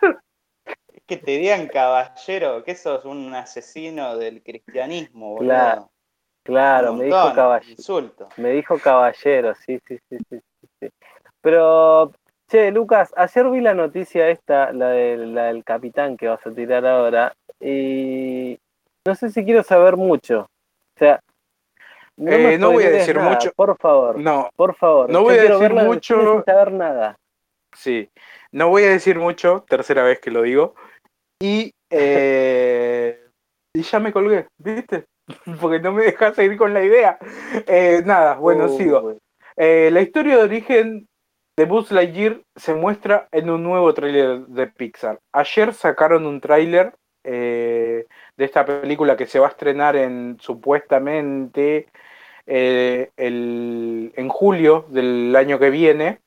Es que te digan caballero, que sos un asesino del cristianismo, boludo. Claro, claro, Un me dijo montón, caballero. insulto. Me dijo caballero, sí, sí, sí, sí, sí, sí. Pero, che, Lucas, ayer vi la noticia esta, la, del la del capitán que vas a tirar ahora, y no sé si quiero saber mucho. O sea, no me Eh, no voy a spoilees decir nada, mucho. por favor, No, por favor. no Yo voy a quiero decir verla en el cine sin mucho. saber nada. Sí, no voy a decir mucho, tercera vez que lo digo. Y, eh, y ya me colgué, ¿viste? Porque no me dejas seguir con la idea. Eh, nada, bueno, sigo. Uy, Eh, la historia de origen de Buzz Lightyear se muestra en un nuevo tráiler de Pixar. Ayer sacaron un tráiler eh, de esta película que se va a estrenar en supuestamente eh, el, en julio del año que viene.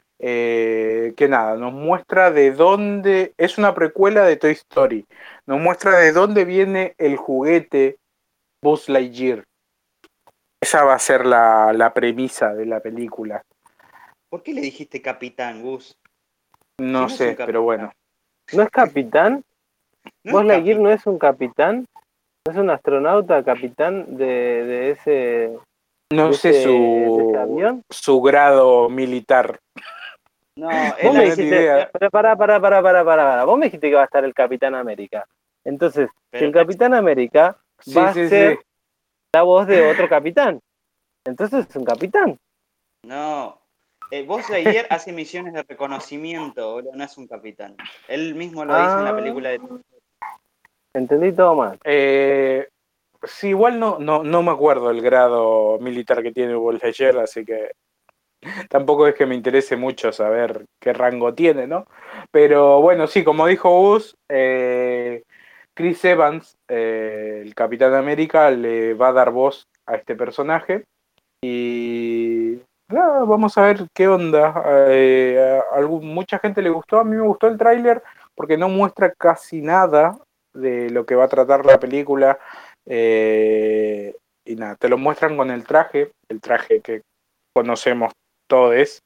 Eh, que nada, nos muestra de dónde, es una precuela de Toy Story, nos muestra de dónde viene el juguete Buzz Lightyear. Esa va a ser la, la premisa de la película. ¿Por qué le dijiste capitán, Gus? No Si no es un sé, capitán. pero bueno. ¿no es capitán? No ¿Buzz es Lightyear capitán. no es un capitán? ¿No es un astronauta capitán de, de ese, No de sé ese, de ese su, avión? su grado militar. No, Vos el me ni dijiste, idea. pero pará, pará, pará, pará, pará, pará. Vos me dijiste que va a estar el Capitán América. Entonces, si Pero el no es- Capitán América Sí, va a sí, ser sí. la voz de otro capitán. Entonces es un capitán. No. Eh, Buzz Lightyear hace misiones de reconocimiento, boludo, no es un capitán. Él mismo lo dice en la Ah, película de... entendí todo mal. Eh, sí, igual no, no, no me acuerdo el grado militar que tiene Buzz Lightyear, así que tampoco es que me interese mucho saber qué rango tiene, ¿no? Pero bueno, sí, como dijo Buzz, eh, Chris Evans, eh, el Capitán América, le va a dar voz a este personaje. Y nada, vamos a ver qué onda. Eh, a algún- mucha gente le gustó, a mí me gustó el tráiler porque no muestra casi nada de lo que va a tratar la película. Eh, y nada, te lo muestran con el traje, el traje que conocemos todos.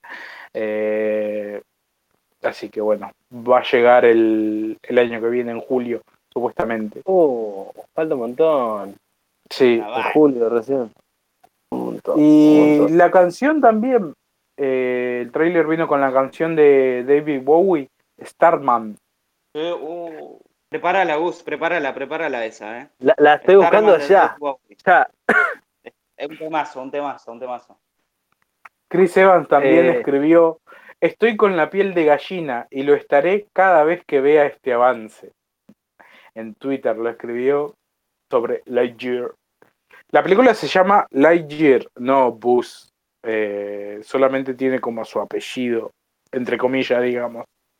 Eh, así que bueno, va a llegar el, el año que viene, en julio, supuestamente. Oh, falta un montón. Sí. Ah, En va. julio recién. Un montón, un Y montón. la canción también, eh, el tráiler vino con la canción de David Bowie, Starman. Eh, uh, prepárala, Gus, prepárala, prepárala esa, ¿eh? La, la estoy Starman buscando de ya. David Bowie. Ya. Es un temazo, un temazo, un temazo. Chris Evans también Eh, escribió, estoy con la piel de gallina y lo estaré cada vez que vea este avance. En Twitter lo escribió sobre Lightyear. La película se llama Lightyear, no Buzz. Eh, solamente tiene como su apellido, entre comillas, digamos.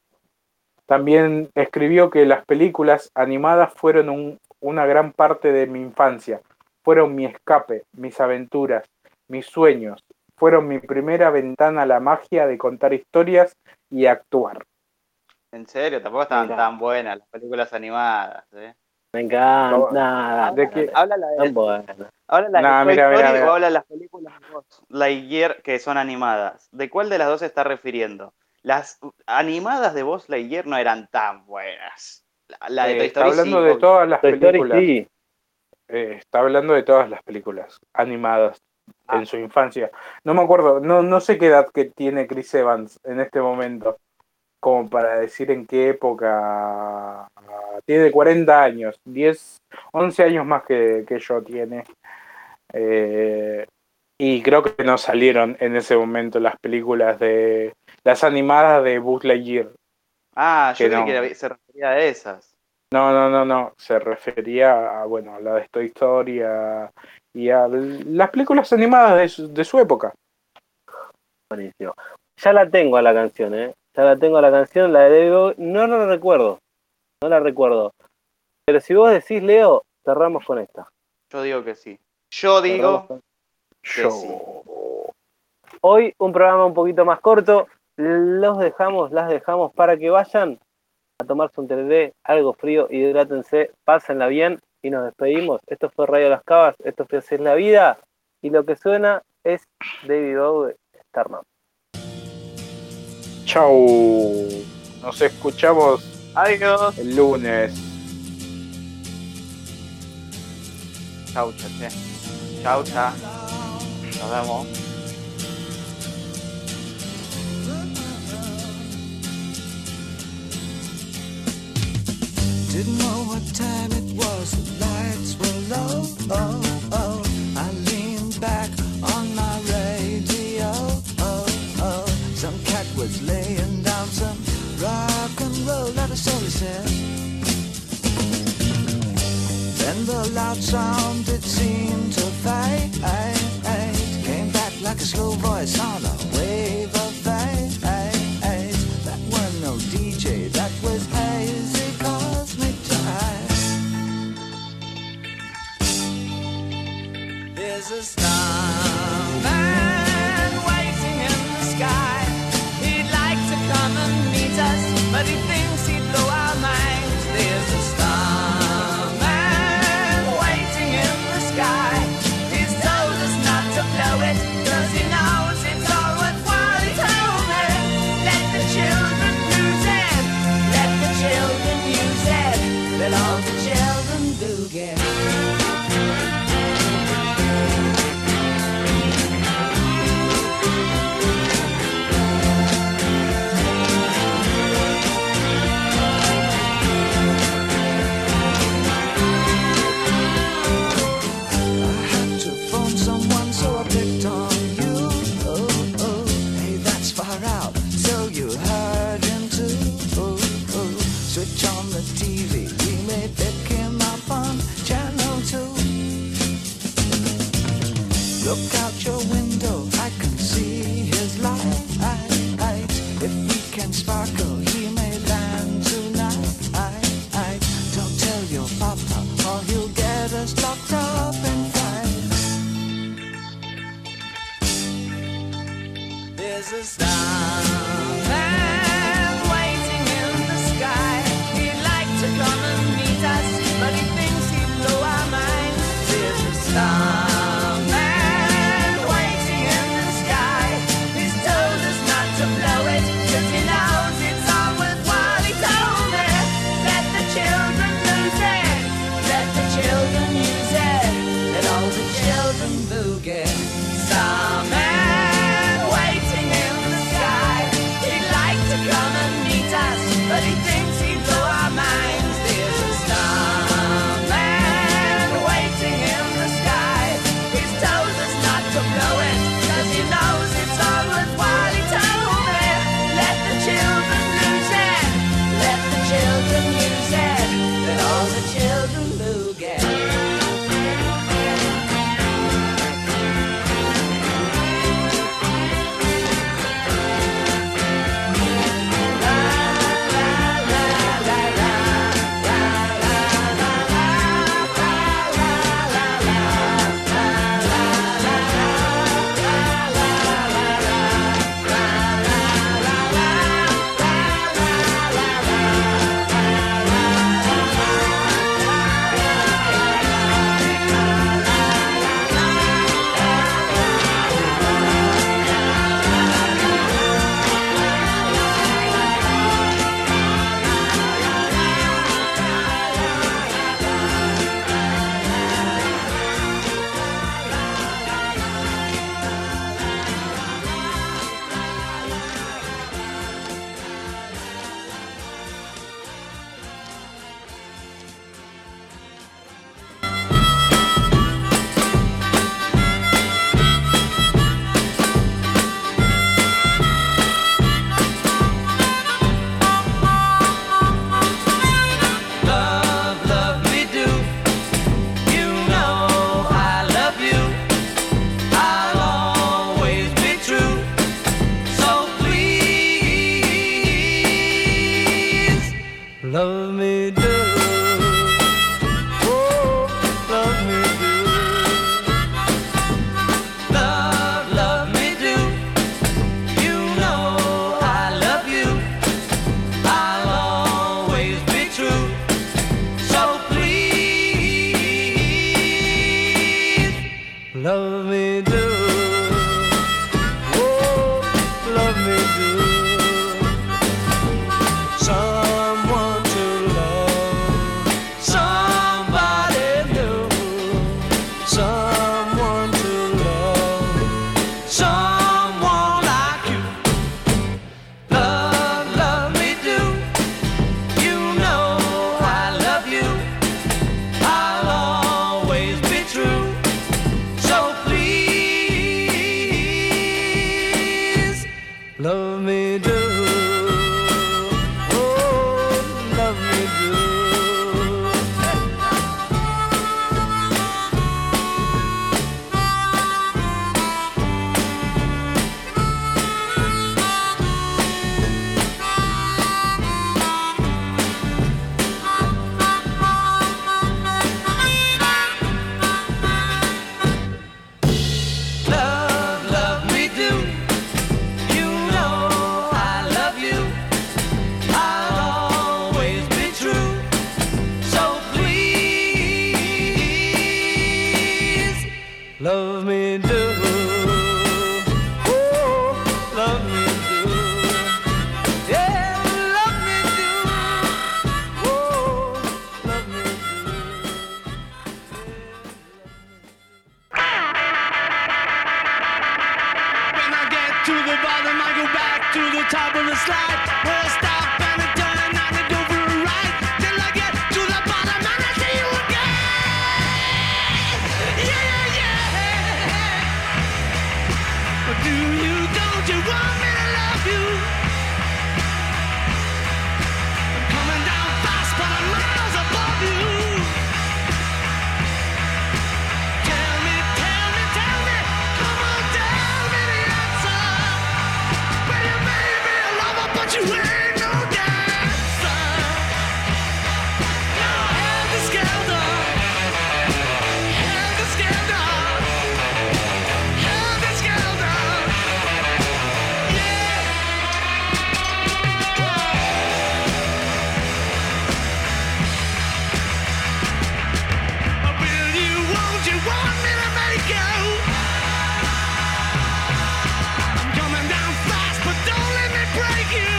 También escribió que las películas animadas fueron un- una gran parte de mi infancia. Fueron mi escape, mis aventuras, mis sueños. Fueron mi primera ventana a la magia de contar historias y actuar. En serio, tampoco estaban Mirá. tan buenas las películas animadas, ¿eh? me encanta. No, Nada, ¿de qué? ¿Habla la tan de, bueno. habla la de Nah, Toy mira, mira, Story mira. o habla las películas de Buzz Lightyear que son animadas? ¿De cuál de las dos se está refiriendo? Las animadas de Buzz Lightyear no eran tan buenas. La, la de Eh, Toy está Story hablando sí, de obvio. todas las Toy Story películas. sí. Eh, está hablando de todas las películas animadas Ah. en su infancia. No me acuerdo, no, no sé qué edad que tiene Chris Evans en este momento, como para decir en qué época. Tiene cuarenta años, diez, once años más que, que yo tiene. Eh, y creo que no salieron en ese momento las películas de las animadas de Buzz Lightyear. Ah, yo que creí no. que era- se refería a esas. No, no, no, no. Se refería a, bueno, a la de Toy Story a- y a las películas animadas de su, de su época. Buenísimo. Ya la tengo a la canción, ¿eh? Ya la tengo a la canción, la de David. No la recuerdo. No la recuerdo. Pero si vos decís, Leo, cerramos con esta. Yo digo que sí. Yo Cerramos digo con- que Yo. sí. Hoy un programa un poquito más corto. Los dejamos, las dejamos para que vayan a tomarse un tereré, algo frío, hidrátense, pásenla bien y nos despedimos. Esto fue Radio Las Cavas, esto fue Así es la Vida y lo que suena es David Bowie, Starman. Chau. Nos escuchamos Adiós. el lunes. Chau, chache. Chau, cha. Nos vemos. Didn't know what time it was, the lights were low. Oh, oh. I leaned back on my radio. Oh, oh. Some cat was laying down some rock and roll, that is all he said. Then the loud sound, it seemed to fade. Came back like a slow voice on a wave of fade. That was no D J, that was hazy cosmic jive. There's a starman waiting in the sky. He'd like to come and meet us, but he thinks he'd blow our minds. There's a starman waiting in the sky. He's told us not to blow it, cause he knows it's all worthwhile. He told me, let the children use it, let the children use it, let all the children boogie. Switch on the T V, we may pick him up on channel two. Look out your window, I can see his light. If we can sparkle, he may land tonight. Don't tell your papa, or he'll get us locked up and fight. There's a starman waiting in the sky. He'd like to come and meet us, but he thinks he'd blow our minds. There's a starman waiting in the sky. He's told us not to blow it, cause he knows it's all worthwhile. He told me, let the children lose it, let the children use it, let all the children boogie. Starman waiting in the sky. Love me do, oh, love me do. Love me do, oh, love me do, yeah, love me do, oh, love me do. When I get to the bottom, I go back to the top of the slide, where I stop and I turn and I go for a ride, till I get to the bottom and I see you again. Yeah, yeah. Do you, don't you want me to love you? I'm coming down fast, but I'm miles above you. Tell me, tell me, tell me, come on, tell me the answer. Well, you may be a lover, but you ain't no dancer. Now, helter skelter, helter skelter, helter skelter. Want me to make you? I'm coming down fast, but don't let me break you.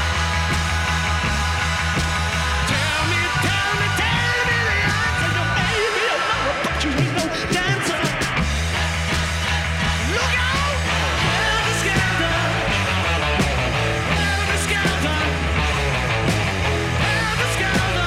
Tell me, tell me, tell me the answer. You may be a lover, but you ain't no dancer. Look out! Helter skelter, helter skelter, helter skelter.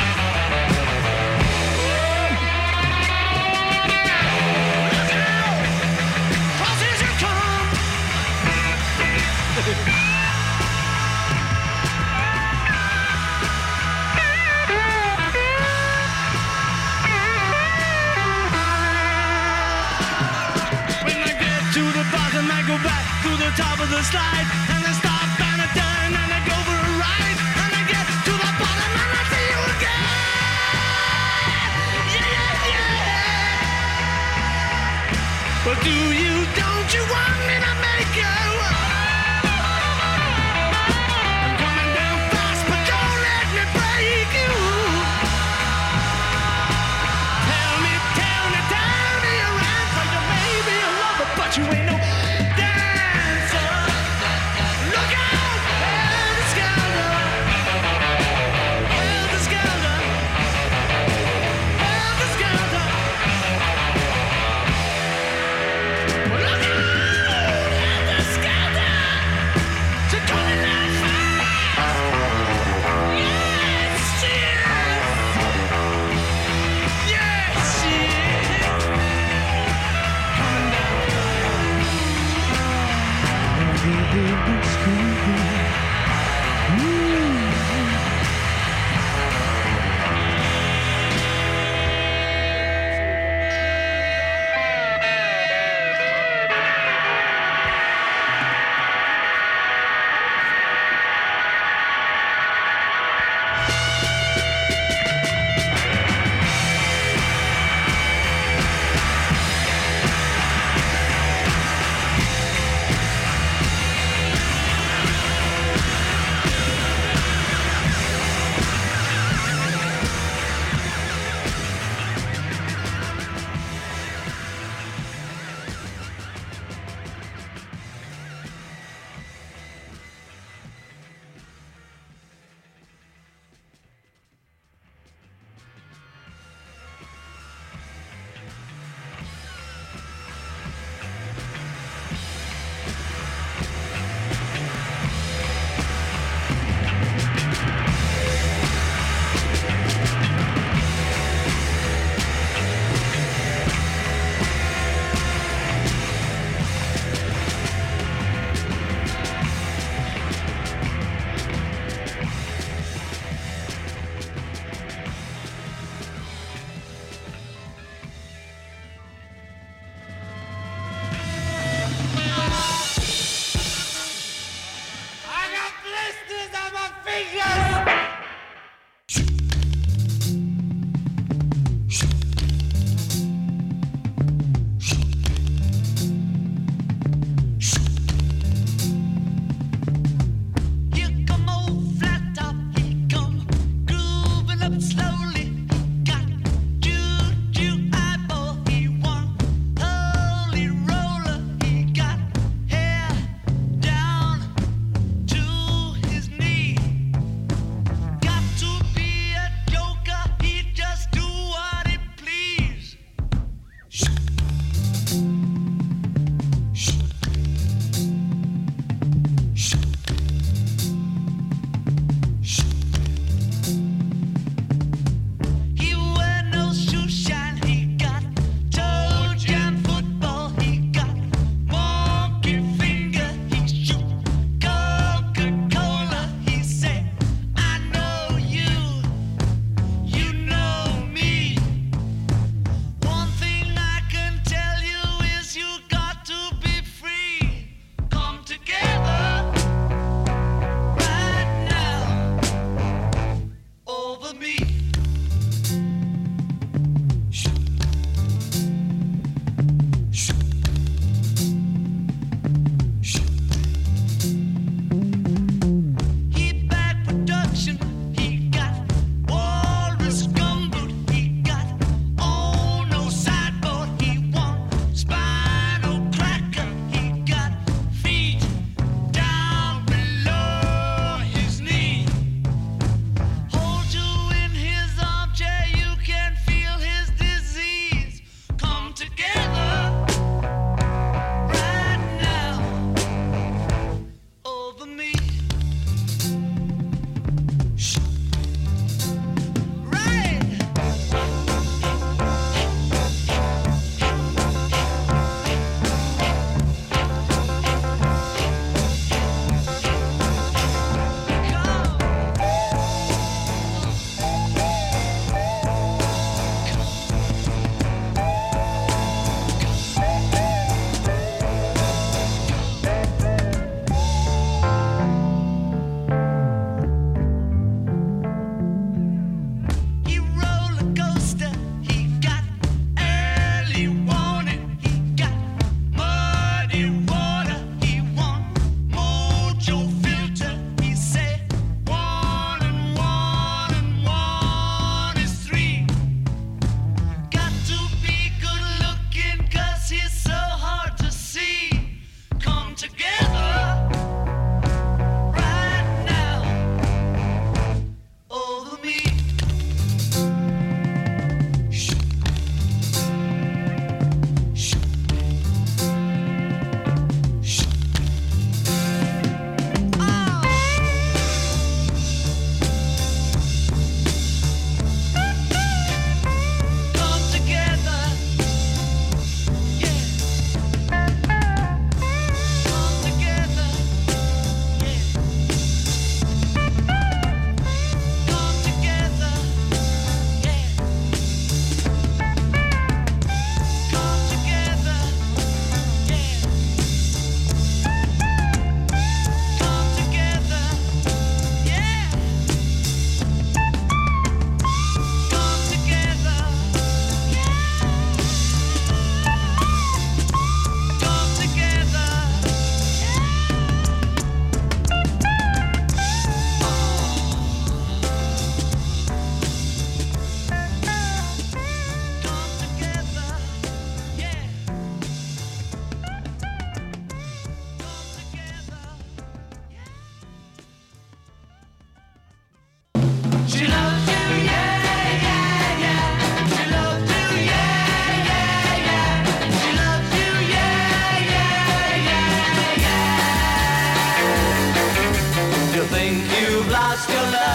I go back to the top of the slide, and I stop and I turn and I go for a ride, and I get to the bottom and I see you again. Yeah, yeah, yeah. But do you, don't you want me to make you? I'm coming down fast, but don't let me break you. Tell me, tell me, tell me your answer. You may be a lover, but you ain't no dancer. Look out, helter skelter, helter skelter, helter skelter. Look out, helter skelter. So coming down fast. Yes, yes, yes, yes. Coming down. Shut